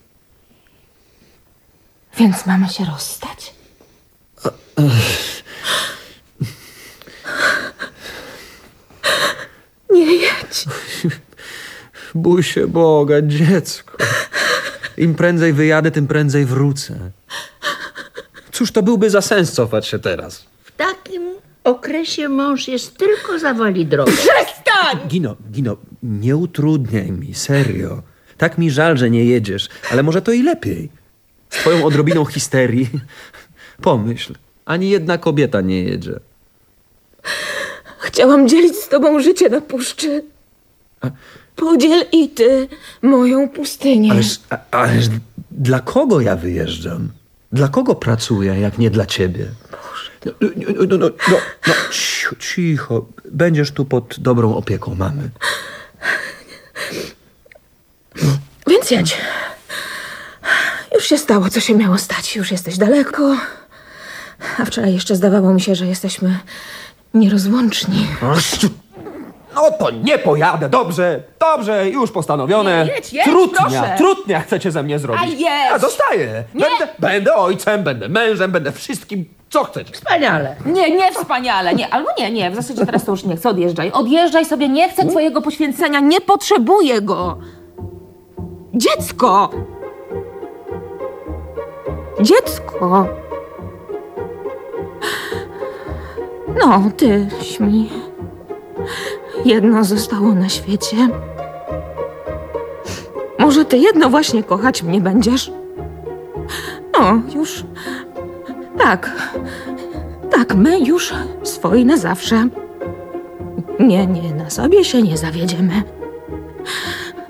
Więc mamy się rozstać? Nie jedź. Bój się Boga, dziecko. Im prędzej wyjadę, tym prędzej wrócę. Cóż to byłby za sens cofać się teraz? W takim okresie mąż jest tylko zawali drogę. Przestań! Gino, Gino, nie utrudniaj mi, serio. Tak mi żal, że nie jedziesz, ale może to i lepiej. Z twoją odrobiną histerii. Pomyśl, ani jedna kobieta nie jedzie. Chciałam dzielić z tobą życie na puszczy. Podziel i ty moją pustynię. Ależ, a, ależ dla kogo ja wyjeżdżam? Dla kogo pracuję, jak nie dla ciebie? Boże. No, no, no, no, no, no cicho, cicho. Będziesz tu pod dobrą opieką mamy. Więc jedź. Już się stało, co się miało stać. Już jesteś daleko. A wczoraj jeszcze zdawało mi się, że jesteśmy nierozłączni. No to nie pojadę, dobrze, dobrze, już postanowione. Nie, jedź, jedź, Trutnia, proszę. trutnia chcecie ze mnie zrobić. A jedź. Ja zostaję. Nie. Będę, będę ojcem, będę mężem, będę wszystkim, co chcecie. Wspaniale. Nie, nie wspaniale, nie, albo nie, nie, w zasadzie teraz to już nie chcę, odjeżdżaj. Odjeżdżaj sobie, nie chcę twojego poświęcenia, nie potrzebuję go. Dziecko! Dziecko! No, ty śmi. Jedno zostało na świecie. Może ty jedno właśnie kochać mnie będziesz? No, już... Tak. Tak, my już swoi na zawsze. Nie, nie, na sobie się nie zawiedziemy.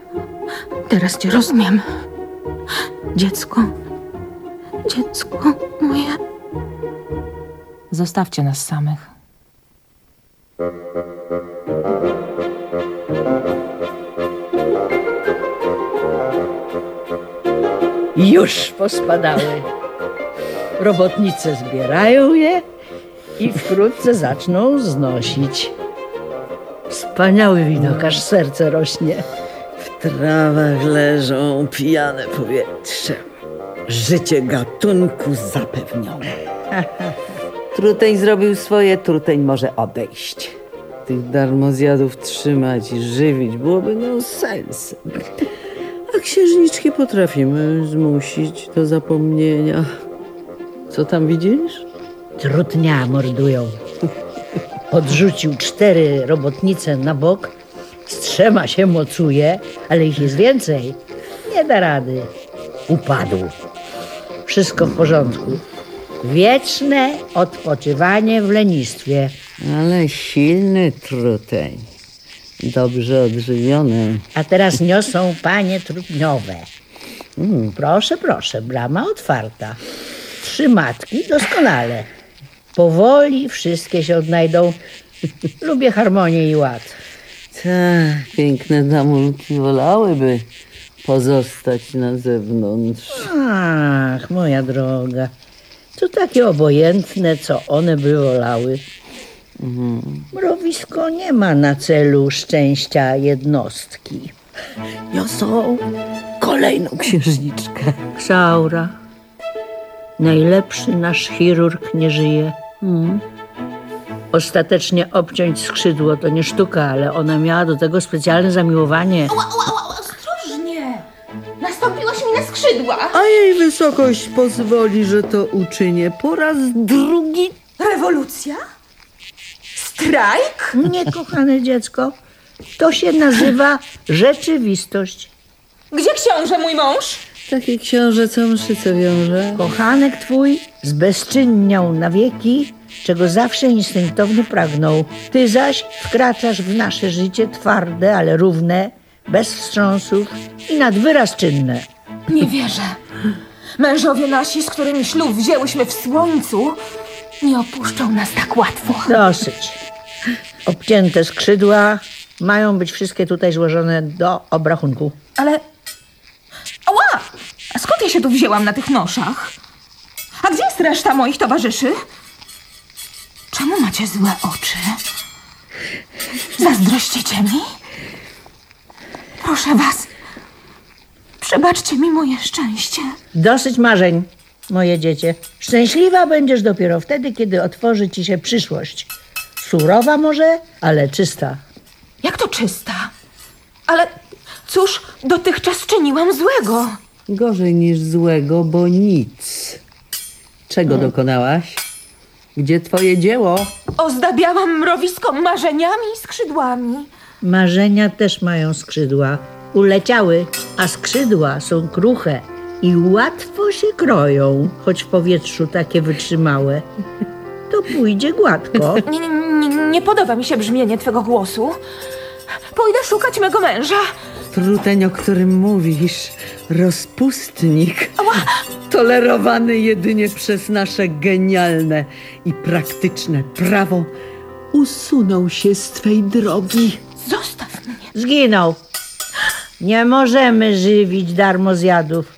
Teraz cię rozumiem. Dziecko. Dziecko. moje. Zostawcie nas samych. Już pospadały. Robotnice zbierają je i wkrótce zaczną znosić. Wspaniały widok, aż serce rośnie. W trawach leżą pijane powietrze. Życie gatunku zapewnione. Truteń zrobił swoje, truteń może odejść. Tych darmozjadów trzymać i żywić byłoby nonsensem. A księżniczki potrafimy zmusić do zapomnienia. Co tam widzisz? Trutnia mordują. Odrzucił cztery robotnice na bok, z trzema się mocuje, ale ich jest więcej. Nie da rady. Upadł. Wszystko w porządku. Wieczne odpoczywanie w lenistwie. Ale silny truteń. Dobrze odżywiony. A teraz niosą panie trutniowe. Mm, proszę, proszę, brama otwarta. Trzy matki doskonale. Powoli wszystkie się odnajdą. Lubię harmonię i ład. Tak, piękne damulki wolałyby pozostać na zewnątrz. Ach, moja droga. To takie obojętne, co one by wolały. Mhm. Mrowisko nie ma na celu szczęścia jednostki. Niosą kolejną księżniczkę. Ksaura. Najlepszy nasz chirurg nie żyje. Mhm. Ostatecznie obciąć skrzydło to nie sztuka, ale ona miała do tego specjalne zamiłowanie. Ła, ła, ła, ostrożnie! Nastąpiłaś mi na skrzydła! A jej wysokość pozwoli, że to uczynię po raz drugi. Rewolucja? Strajk? Nie, kochane dziecko. To się nazywa rzeczywistość. Gdzie książę, mój mąż? Taki książę, co mszyce wiąże. Kochanek twój zbezczynniał na wieki, czego zawsze instynktownie pragnął. Ty zaś wkraczasz w nasze życie twarde, ale równe, bez wstrząsów i nad wyraz czynne. Nie wierzę. Mężowie nasi, z którymi ślub wzięłyśmy w słońcu, nie opuszczą nas tak łatwo. Dosyć. Obcięte skrzydła mają być wszystkie tutaj złożone do obrachunku. Ale... Ała! A skąd ja się tu wzięłam na tych noszach? A gdzie jest reszta moich towarzyszy? Czemu macie złe oczy? Zazdrościcie mi? Proszę was, przebaczcie mi moje szczęście. Dosyć marzeń, moje dziecię. Szczęśliwa będziesz dopiero wtedy, kiedy otworzy ci się przyszłość. Surowa może, ale czysta. Jak to czysta? Ale cóż dotychczas czyniłam złego? Gorzej niż złego, bo nic. Czego hmm. dokonałaś? Gdzie twoje dzieło? Ozdabiałam mrowisko marzeniami i skrzydłami. Marzenia też mają skrzydła. Uleciały, a skrzydła są kruche i łatwo się kroją, choć w powietrzu takie wytrzymałe. To pójdzie gładko. Nie, nie, nie, nie podoba mi się brzmienie twego głosu. Pójdę szukać mego męża. Truteń, o którym mówisz, rozpustnik, Ała! tolerowany jedynie przez nasze genialne i praktyczne prawo, usunął się z twej drogi. Zostaw mnie. Zginął. Nie możemy żywić darmozjadów.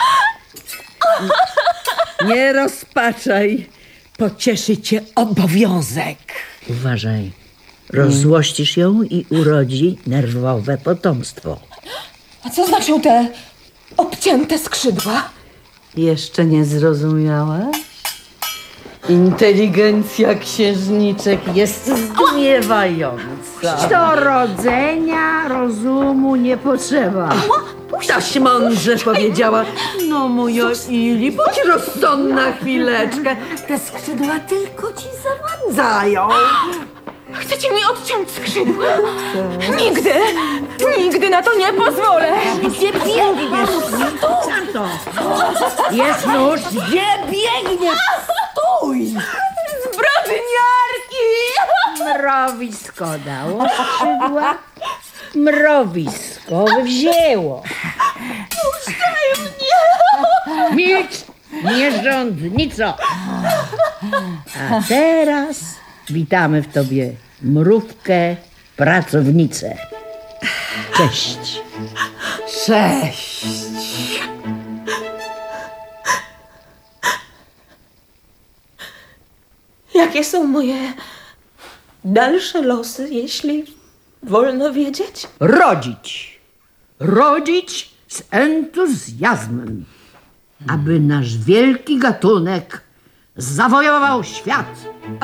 Nie rozpaczaj. Pocieszy cię obowiązek. Uważaj. Rozzłościsz ją i urodzi nerwowe potomstwo. A co znaczą te obcięte skrzydła? Jeszcze nie zrozumiałaś? Inteligencja księżniczek jest zdumiewająca. Do rodzenia rozumu nie potrzeba. Taś mądrze powiedziała. No moja Ili, bądź rozsądna chwileczkę. Te skrzydła tylko ci zawładzają. Chcecie mi odciąć skrzydła? Nigdy, nigdy na to nie pozwolę. Gdzie biegniesz? Santo! Jest nóż. Gdzie biegniesz? Stój! Zbrodniarki! Mrowisko dało skrzydła. Mrowisko wzięło. Puszczaj mnie! Milcz! nierządnico. A teraz witamy w tobie mrówkę, pracownicę. Cześć. Cześć. Jakie są moje dalsze losy, jeśli wolno wiedzieć? Rodzić. Rodzić z entuzjazmem, aby nasz wielki gatunek zawojował świat. A,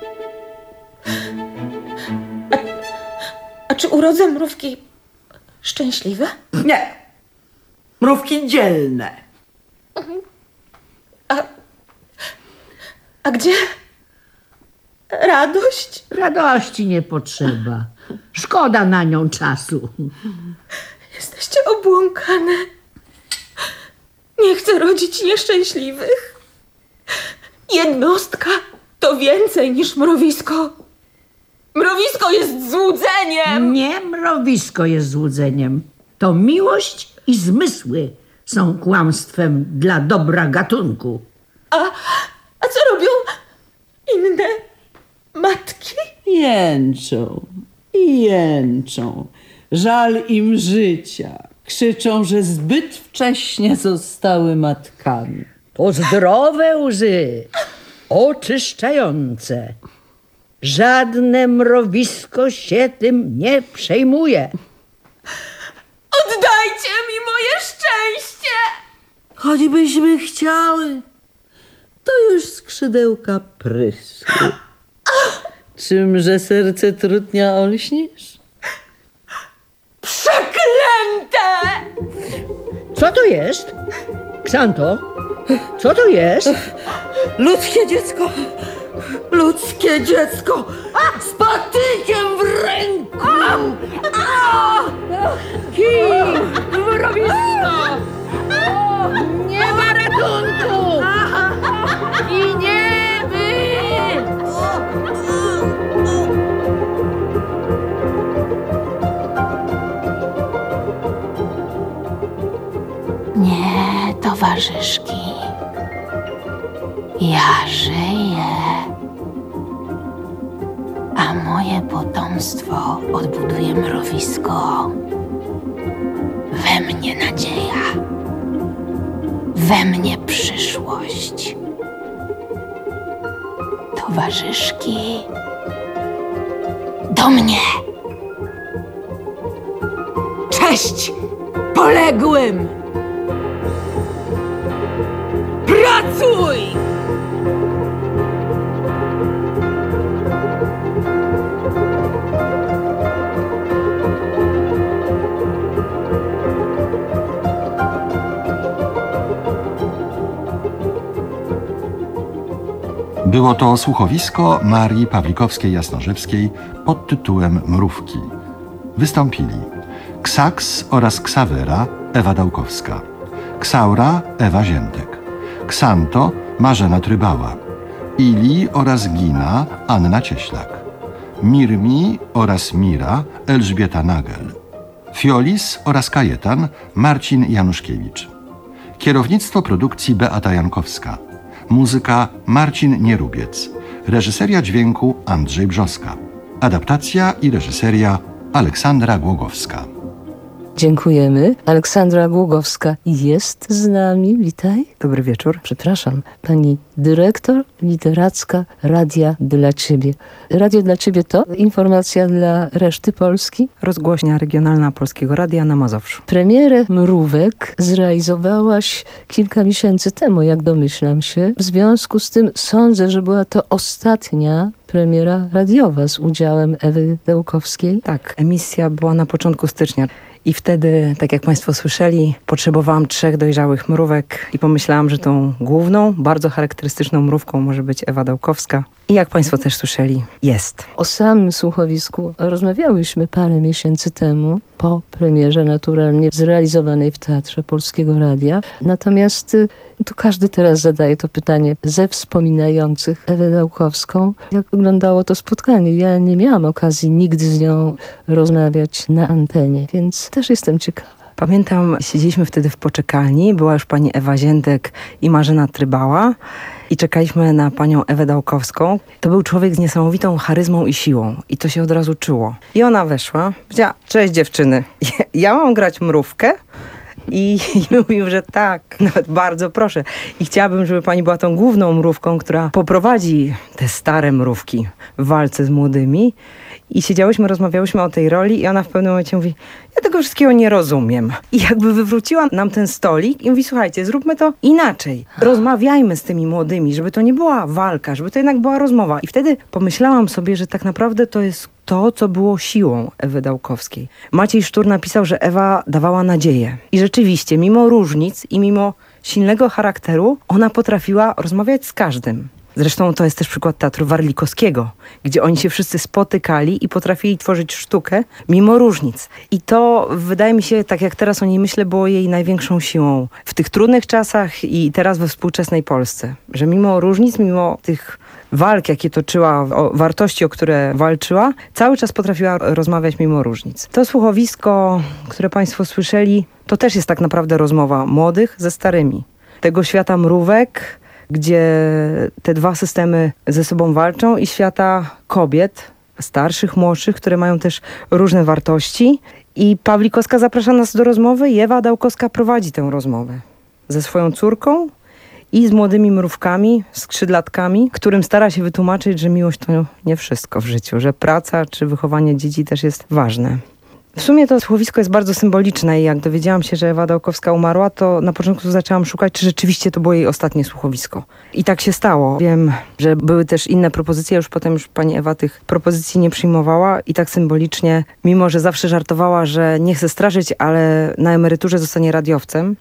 a, a czy urodzę mrówki szczęśliwe? Nie. Mrówki dzielne. A, a gdzie radość? Radości nie potrzeba. Szkoda na nią czasu. Jesteście obłąkane. Nie chcę rodzić nieszczęśliwych. Jednostka to więcej niż mrowisko. Mrowisko jest złudzeniem. Nie mrowisko jest złudzeniem. To miłość i zmysły są kłamstwem dla dobra gatunku. A, a co robią inne matki? Jęczą i jęczą. Żal im życia. Krzyczą, że zbyt wcześnie zostały matkami. To zdrowe łzy, oczyszczające. Żadne mrowisko się tym nie przejmuje. Oddajcie mi moje szczęście! Choćbyśmy chciały, to już skrzydełka pryschły. Czymże serce trutnia olśniesz? Przeklęte! Co to jest? Ksanto, co to jest? Ludzkie dziecko! Ludzkie dziecko! Z patykiem w ręku! Kij! Mrowisko! Nie ma ratunku! I nie wy! Nie, towarzyszki. Ja żyję. A moje potomstwo odbuduje mrowisko. We mnie nadzieja. We mnie przyszłość. Towarzyszki, do mnie! Cześć poległym! Pracuj! Było to słuchowisko Marii Pawlikowskiej-Jasnorzewskiej pod tytułem Mrówki. Wystąpili Ksaks oraz Ksawera Ewa Dałkowska, Ksaura Ewa Ziętek, Ksanto Marzena Trybała, Ili oraz Gina Anna Cieślak, Mirmi oraz Mira Elżbieta Nagel, Fiolis oraz Kajetan Marcin Januszkiewicz. Kierownictwo produkcji Beata Jankowska. Muzyka Marcin Nierubiec. Reżyseria dźwięku Andrzej Brzoska. Adaptacja i reżyseria Aleksandra Głogowska. Dziękujemy. Aleksandra Głogowska jest z nami. Witaj. Dobry wieczór. Przepraszam. Pani dyrektor literacka Radia dla Ciebie. Radio dla Ciebie to informacja dla reszty Polski? Rozgłośnia regionalna Polskiego Radia na Mazowszu. Premierę Mrówek zrealizowałaś kilka miesięcy temu, jak domyślam się. W związku z tym sądzę, że była to ostatnia premiera radiowa z udziałem Ewy Dałkowskiej. Tak, emisja była na początku stycznia. I wtedy, tak jak Państwo słyszeli, potrzebowałam trzech dojrzałych mrówek i pomyślałam, że tą główną, bardzo charakterystyczną mrówką może być Ewa Dałkowska. I jak Państwo też słyszeli, jest. O samym słuchowisku rozmawiałyśmy parę miesięcy temu, po premierze naturalnie zrealizowanej w Teatrze Polskiego Radia. Natomiast tu każdy teraz zadaje to pytanie ze wspominających Ewę Dałkowską. Jak wyglądało to spotkanie? Ja nie miałam okazji nigdy z nią rozmawiać na antenie, więc też jestem ciekawa. Pamiętam, siedzieliśmy wtedy w poczekalni, była już pani Ewa Ziętek i Marzena Trybała i czekaliśmy na panią Ewę Dałkowską. To był człowiek z niesamowitą charyzmą i siłą i to się od razu czuło. I ona weszła, powiedziała: cześć dziewczyny, ja mam grać mrówkę? I, I mówił, że tak, nawet bardzo proszę. I chciałabym, żeby pani była tą główną mrówką, która poprowadzi te stare mrówki w walce z młodymi. I siedziałyśmy, rozmawiałyśmy o tej roli i ona w pewnym momencie mówi: ja tego wszystkiego nie rozumiem. I jakby wywróciła nam ten stolik i mówi: słuchajcie, zróbmy to inaczej. Rozmawiajmy z tymi młodymi, żeby to nie była walka, żeby to jednak była rozmowa. I wtedy pomyślałam sobie, że tak naprawdę to jest to, co było siłą Ewy Dałkowskiej. Maciej Sztur napisał, że Ewa dawała nadzieję. I rzeczywiście, mimo różnic i mimo silnego charakteru, ona potrafiła rozmawiać z każdym. Zresztą to jest też przykład Teatru Warlikowskiego, gdzie oni się wszyscy spotykali i potrafili tworzyć sztukę mimo różnic. I to, wydaje mi się, tak jak teraz o niej myślę, było jej największą siłą w tych trudnych czasach i teraz we współczesnej Polsce. Że mimo różnic, mimo tych walk, jakie toczyła, o wartości, o które walczyła, cały czas potrafiła rozmawiać mimo różnic. To słuchowisko, które państwo słyszeli, to też jest tak naprawdę rozmowa młodych ze starymi. Tego świata mrówek, gdzie te dwa systemy ze sobą walczą, i świata kobiet, starszych, młodszych, które mają też różne wartości. I Pawlikowska zaprasza nas do rozmowy i Ewa Dałkowska prowadzi tę rozmowę ze swoją córką i z młodymi mrówkami, skrzydlatkami, którym stara się wytłumaczyć, że miłość to nie wszystko w życiu, że praca czy wychowanie dzieci też jest ważne. W sumie to słuchowisko jest bardzo symboliczne i jak dowiedziałam się, że Ewa Dałkowska umarła, to na początku zaczęłam szukać, czy rzeczywiście to było jej ostatnie słuchowisko. I tak się stało. Wiem, że były też inne propozycje, już potem już pani Ewa tych propozycji nie przyjmowała i tak symbolicznie, mimo że zawsze żartowała, że nie chce straszyć, ale na emeryturze zostanie radiowcem.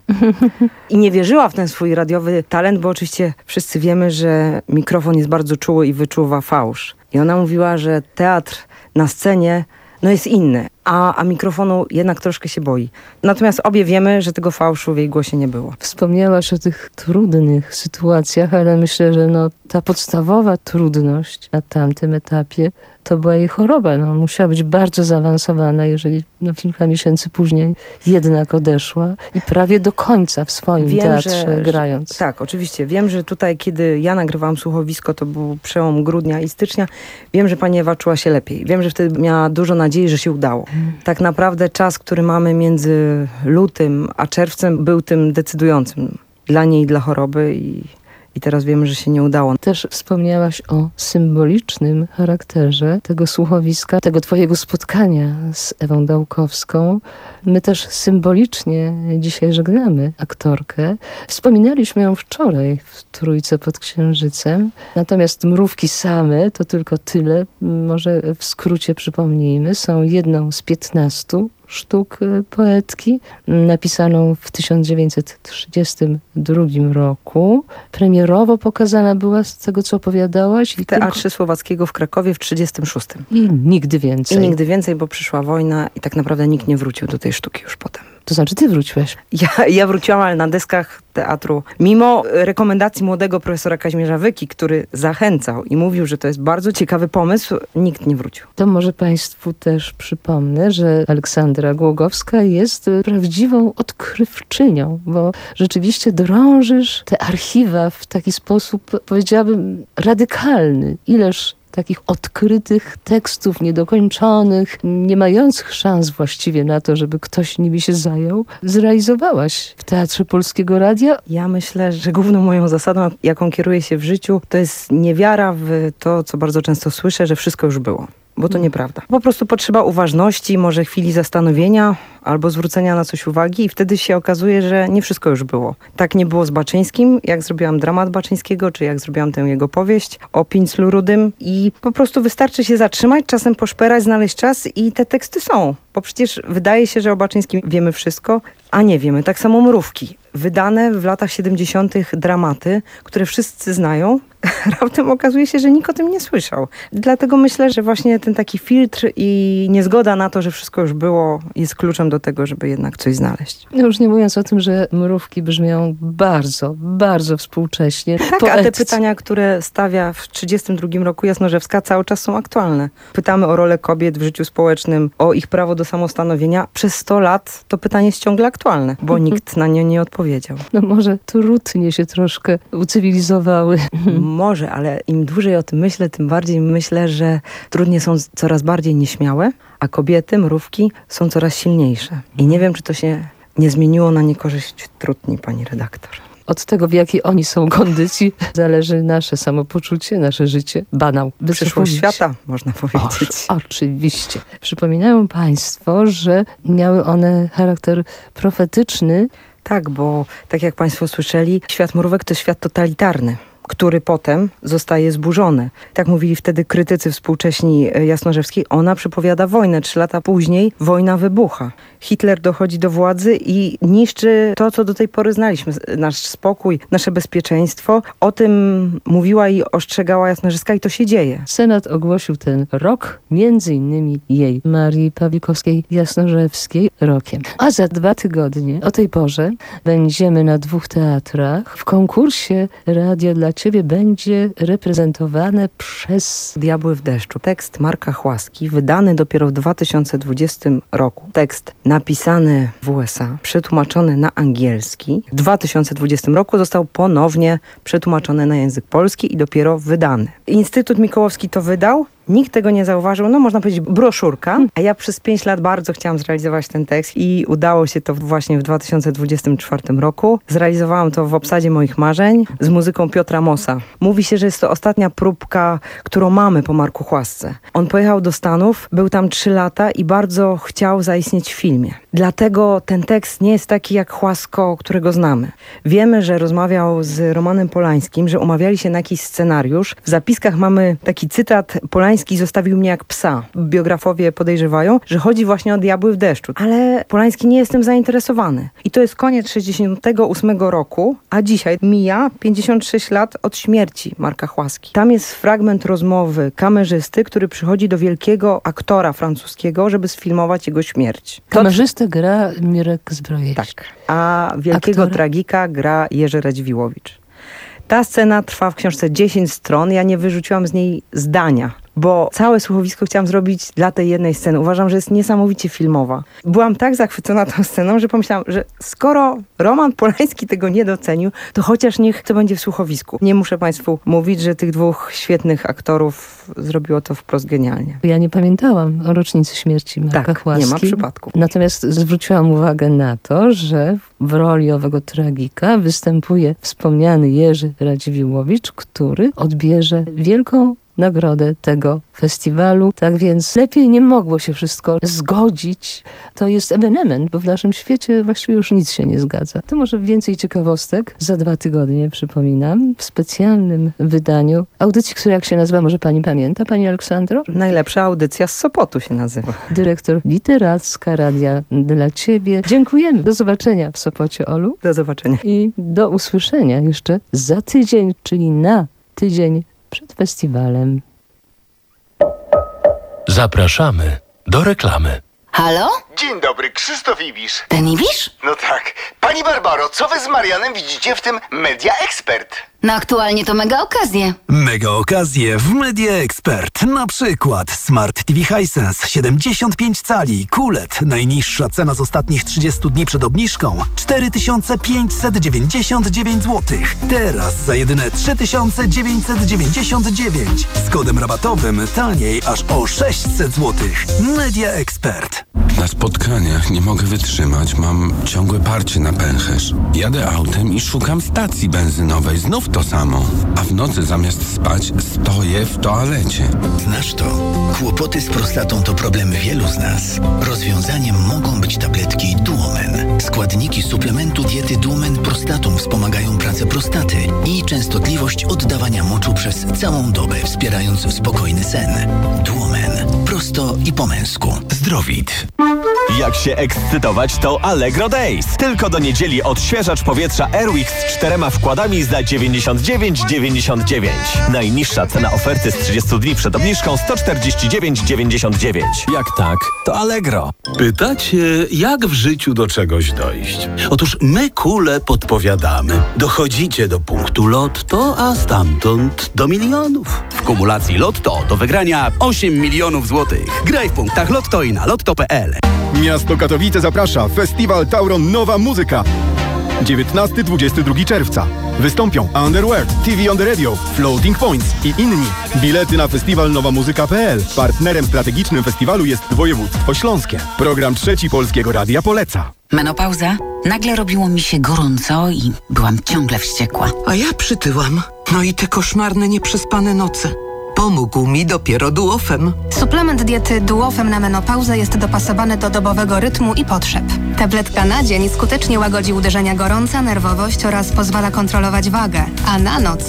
I nie wierzyła w ten swój radiowy talent, bo oczywiście wszyscy wiemy, że mikrofon jest bardzo czuły i wyczuwa fałsz. I ona mówiła, że teatr na scenie no jest inny, a, a mikrofonu jednak troszkę się boi. Natomiast obie wiemy, że tego fałszu w jej głosie nie było. Wspomniałaś o tych trudnych sytuacjach, ale myślę, że no, ta podstawowa trudność na tamtym etapie to była jej choroba. No, musiała być bardzo zaawansowana, jeżeli no, kilka miesięcy później jednak odeszła i prawie do końca w swoim Wiem, teatrze że, grając. Że, tak, oczywiście. Wiem, że tutaj, kiedy ja nagrywałam słuchowisko, to był przełom grudnia i stycznia. Wiem, że pani Ewa czuła się lepiej. Wiem, że wtedy miała dużo nadziei, że się udało. Hmm. Tak naprawdę czas, który mamy między lutym a czerwcem, był tym decydującym dla niej i dla choroby i I teraz wiemy, że się nie udało. Też wspomniałaś o symbolicznym charakterze tego słuchowiska, tego twojego spotkania z Ewą Dałkowską. My też symbolicznie dzisiaj żegnamy aktorkę. Wspominaliśmy ją wczoraj w Trójce pod Księżycem. Natomiast mrówki same, to tylko tyle, może w skrócie przypomnijmy, są jedną z piętnastu sztuk poetki, napisaną w tysiąc dziewięćset trzydziestym drugim roku. Premierowo pokazana była, z tego co opowiadałaś. W Teatrze tylko... Słowackiego w Krakowie w trzydziestym szóstym. I nigdy więcej. I nigdy więcej, bo przyszła wojna i tak naprawdę nikt nie wrócił do tej sztuki już potem. To znaczy ty wróciłeś? Ja, ja wróciłam, ale na deskach teatru. Mimo rekomendacji młodego profesora Kazimierza Wyki, który zachęcał i mówił, że to jest bardzo ciekawy pomysł, nikt nie wrócił. To może państwu też przypomnę, że Aleksandra Głogowska jest prawdziwą odkrywczynią, bo rzeczywiście drążysz te archiwa w taki sposób, powiedziałabym, radykalny. Ileż takich odkrytych tekstów, niedokończonych, nie mających szans właściwie na to, żeby ktoś nimi się zajął, zrealizowałaś w Teatrze Polskiego Radia. Ja myślę, że główną moją zasadą, jaką kieruję się w życiu, to jest niewiara w to, co bardzo często słyszę, że wszystko już było. Bo to nieprawda. Po prostu potrzeba uważności, może chwili zastanowienia albo zwrócenia na coś uwagi i wtedy się okazuje, że nie wszystko już było. Tak nie było z Baczyńskim, jak zrobiłam dramat Baczyńskiego, czy jak zrobiłam tę jego powieść o Pinclu Rudym i po prostu wystarczy się zatrzymać, czasem poszperać, znaleźć czas i te teksty są. Bo przecież wydaje się, że o Baczyńskim wiemy wszystko, a nie wiemy. Tak samo mrówki. wydane w latach siedemdziesiątych dramaty, które wszyscy znają, raptem okazuje się, że nikt o tym nie słyszał. Dlatego myślę, że właśnie ten taki filtr i niezgoda na to, że wszystko już było, jest kluczem do tego, żeby jednak coś znaleźć. No już nie mówiąc o tym, że mrówki brzmią bardzo, bardzo współcześnie. Tak, Poetcy. a te pytania, które stawia w trzydziestym drugim roku Jasnorzewska, cały czas są aktualne. Pytamy o rolę kobiet w życiu społecznym, o ich prawo do samostanowienia. Przez sto lat to pytanie jest ciągle aktualne, bo nikt na nie nie odpowiedział. No może trudnie się troszkę ucywilizowały. Może, ale im dłużej o tym myślę, tym bardziej myślę, że trudnie są coraz bardziej nieśmiałe, a kobiety, mrówki są coraz silniejsze. I nie wiem, czy to się nie zmieniło na niekorzyść trutni, pani redaktor. Od tego, w jakiej oni są kondycji, zależy nasze samopoczucie, nasze życie. Banał. Przyszłość świata, można powiedzieć. O, oczywiście. Przypominają państwo, że miały one charakter profetyczny. Tak, bo tak jak państwo słyszeli, świat mrówek to świat totalitarny, który potem zostaje zburzony. Tak mówili wtedy krytycy współcześni Jasnorzewskiej. Ona przepowiada wojnę. Trzy lata później wojna wybucha. Hitler dochodzi do władzy i niszczy to, co do tej pory znaliśmy. Nasz spokój, nasze bezpieczeństwo. O tym mówiła i ostrzegała Jasnorzewska i to się dzieje. Senat ogłosił ten rok, między innymi jej, Marii Pawlikowskiej-Jasnorzewskiej, rokiem. A za dwa tygodnie o tej porze będziemy na dwóch teatrach. W konkursie Radio dla Ciebie będzie reprezentowane przez Diabły w deszczu. Tekst Marka Chłaski, wydany dopiero w dwa tysiące dwudziestym roku. Tekst napisany w U S A, przetłumaczony na angielski. W dwa tysiące dwudziestym roku został ponownie przetłumaczony na język polski i dopiero wydany. Instytut Mikołowski to wydał. Nikt tego nie zauważył, no można powiedzieć broszurka, a ja przez pięć lat bardzo chciałam zrealizować ten tekst i udało się to właśnie w dwa tysiące dwudziestym czwartym roku. Zrealizowałam to w obsadzie moich marzeń z muzyką Piotra Mosa. Mówi się, że jest to ostatnia próbka, którą mamy po Marku Chłasce. On pojechał do Stanów, był tam trzy lata i bardzo chciał zaistnieć w filmie. Dlatego ten tekst nie jest taki jak Chłasko, którego znamy. Wiemy, że rozmawiał z Romanem Polańskim, że umawiali się na jakiś scenariusz. W zapiskach mamy taki cytat: Polański zostawił mnie jak psa. Biografowie podejrzewają, że chodzi właśnie o Diabły w deszczu. Ale Polański nie jest tym zainteresowany. I to jest koniec sześćdziesiątego ósmego roku, a dzisiaj mija pięćdziesiąt sześć lat od śmierci Marka Chłaski. Tam jest fragment rozmowy kamerzysty, który przychodzi do wielkiego aktora francuskiego, żeby sfilmować jego śmierć. Kamerzystę gra Mirek Zbrojewski. Tak. A wielkiego Aktora? tragika gra Jerzy Radziwiłowicz. Ta scena trwa w książce dziesięć stron. Ja nie wyrzuciłam z niej zdania, bo całe słuchowisko chciałam zrobić dla tej jednej sceny. Uważam, że jest niesamowicie filmowa. Byłam tak zachwycona tą sceną, że pomyślałam, że skoro Roman Polański tego nie docenił, to chociaż niech to będzie w słuchowisku. Nie muszę państwu mówić, że tych dwóch świetnych aktorów zrobiło to wprost genialnie. Ja nie pamiętałam o rocznicy śmierci Marka Tak, Chłaski. nie ma przypadku. Natomiast zwróciłam uwagę na to, że w roli owego tragika występuje wspomniany Jerzy Radziwiłowicz, który odbierze wielką nagrodę tego festiwalu. Tak więc lepiej nie mogło się wszystko zgodzić. To jest ewenement, bo w naszym świecie właściwie już nic się nie zgadza. To może więcej ciekawostek za dwa tygodnie, przypominam, w specjalnym wydaniu audycji, która jak się nazywa, może pani pamięta, pani Aleksandro? Najlepsza audycja z Sopotu się nazywa. Dyrektor literacka Radia dla Ciebie. Dziękujemy. Do zobaczenia w Sopocie, Olu. Do zobaczenia. I do usłyszenia jeszcze za tydzień, czyli na tydzień przed festiwalem. Zapraszamy do reklamy. Halo? Dzień dobry, Krzysztof Ibisz. Ten Ibisz? No tak. Pani Barbaro, co wy z Marianem widzicie w tym Media Expert? No aktualnie to mega okazje. Mega okazje w Media Expert. Na przykład Smart T V Hisense siedemdziesiąt pięć cali Q L E D. Najniższa cena z ostatnich trzydziestu dni przed obniżką cztery tysiące pięćset dziewięćdziesiąt dziewięć złotych. Teraz za jedyne trzy tysiące dziewięćset dziewięćdziesiąt dziewięć. Z kodem rabatowym taniej aż o sześćset złotych. Media Expert. Na spotkaniach nie mogę wytrzymać, mam ciągłe parcie na pęcherz. Jadę autem i szukam stacji benzynowej, znów to samo. A w nocy zamiast spać stoję w toalecie. Znasz to? Kłopoty z prostatą to problem wielu z nas. Rozwiązaniem mogą być tabletki Duomen. Składniki suplementu diety Duomen Prostatum wspomagają pracę prostaty i częstotliwość oddawania moczu przez całą dobę, wspierając spokojny sen. Duomen. Prostata prosto i po męsku. Zdrowit. Jak się ekscytować, to Allegro Days. Tylko do niedzieli odświeżacz powietrza Airwix z czterema wkładami za dziewięćdziesiąt dziewięć dziewięćdziesiąt dziewięć. Najniższa cena oferty z trzydziestu dni przed obniżką sto czterdzieści dziewięć dziewięćdziesiąt dziewięć. Jak tak, to Allegro. Pytacie, jak w życiu do czegoś dojść? Otóż my kule podpowiadamy. Dochodzicie do punktu Lotto, a stamtąd do milionów. W kumulacji Lotto do wygrania osiem milionów złotych. Graj w punktach Lotto i na lotto kropka p l. Miasto Katowice zaprasza. Festiwal Tauron Nowa Muzyka. dziewiętnastego do dwudziestego drugiego czerwca. Wystąpią Underworld, T V on the Radio, Floating Points i inni. Bilety na festiwal nowa muzyka kropka p l. Partnerem strategicznym festiwalu jest województwo śląskie. Program Trzeci Polskiego Radia poleca. Menopauza? Nagle robiło mi się gorąco i byłam ciągle wściekła. A ja przytyłam. No i te koszmarne, nieprzespane noce. Pomógł mi dopiero Duofem. Suplement diety Duofem na menopauzę jest dopasowany do dobowego rytmu i potrzeb. Tabletka na dzień skutecznie łagodzi uderzenia gorąca, nerwowość oraz pozwala kontrolować wagę, a na noc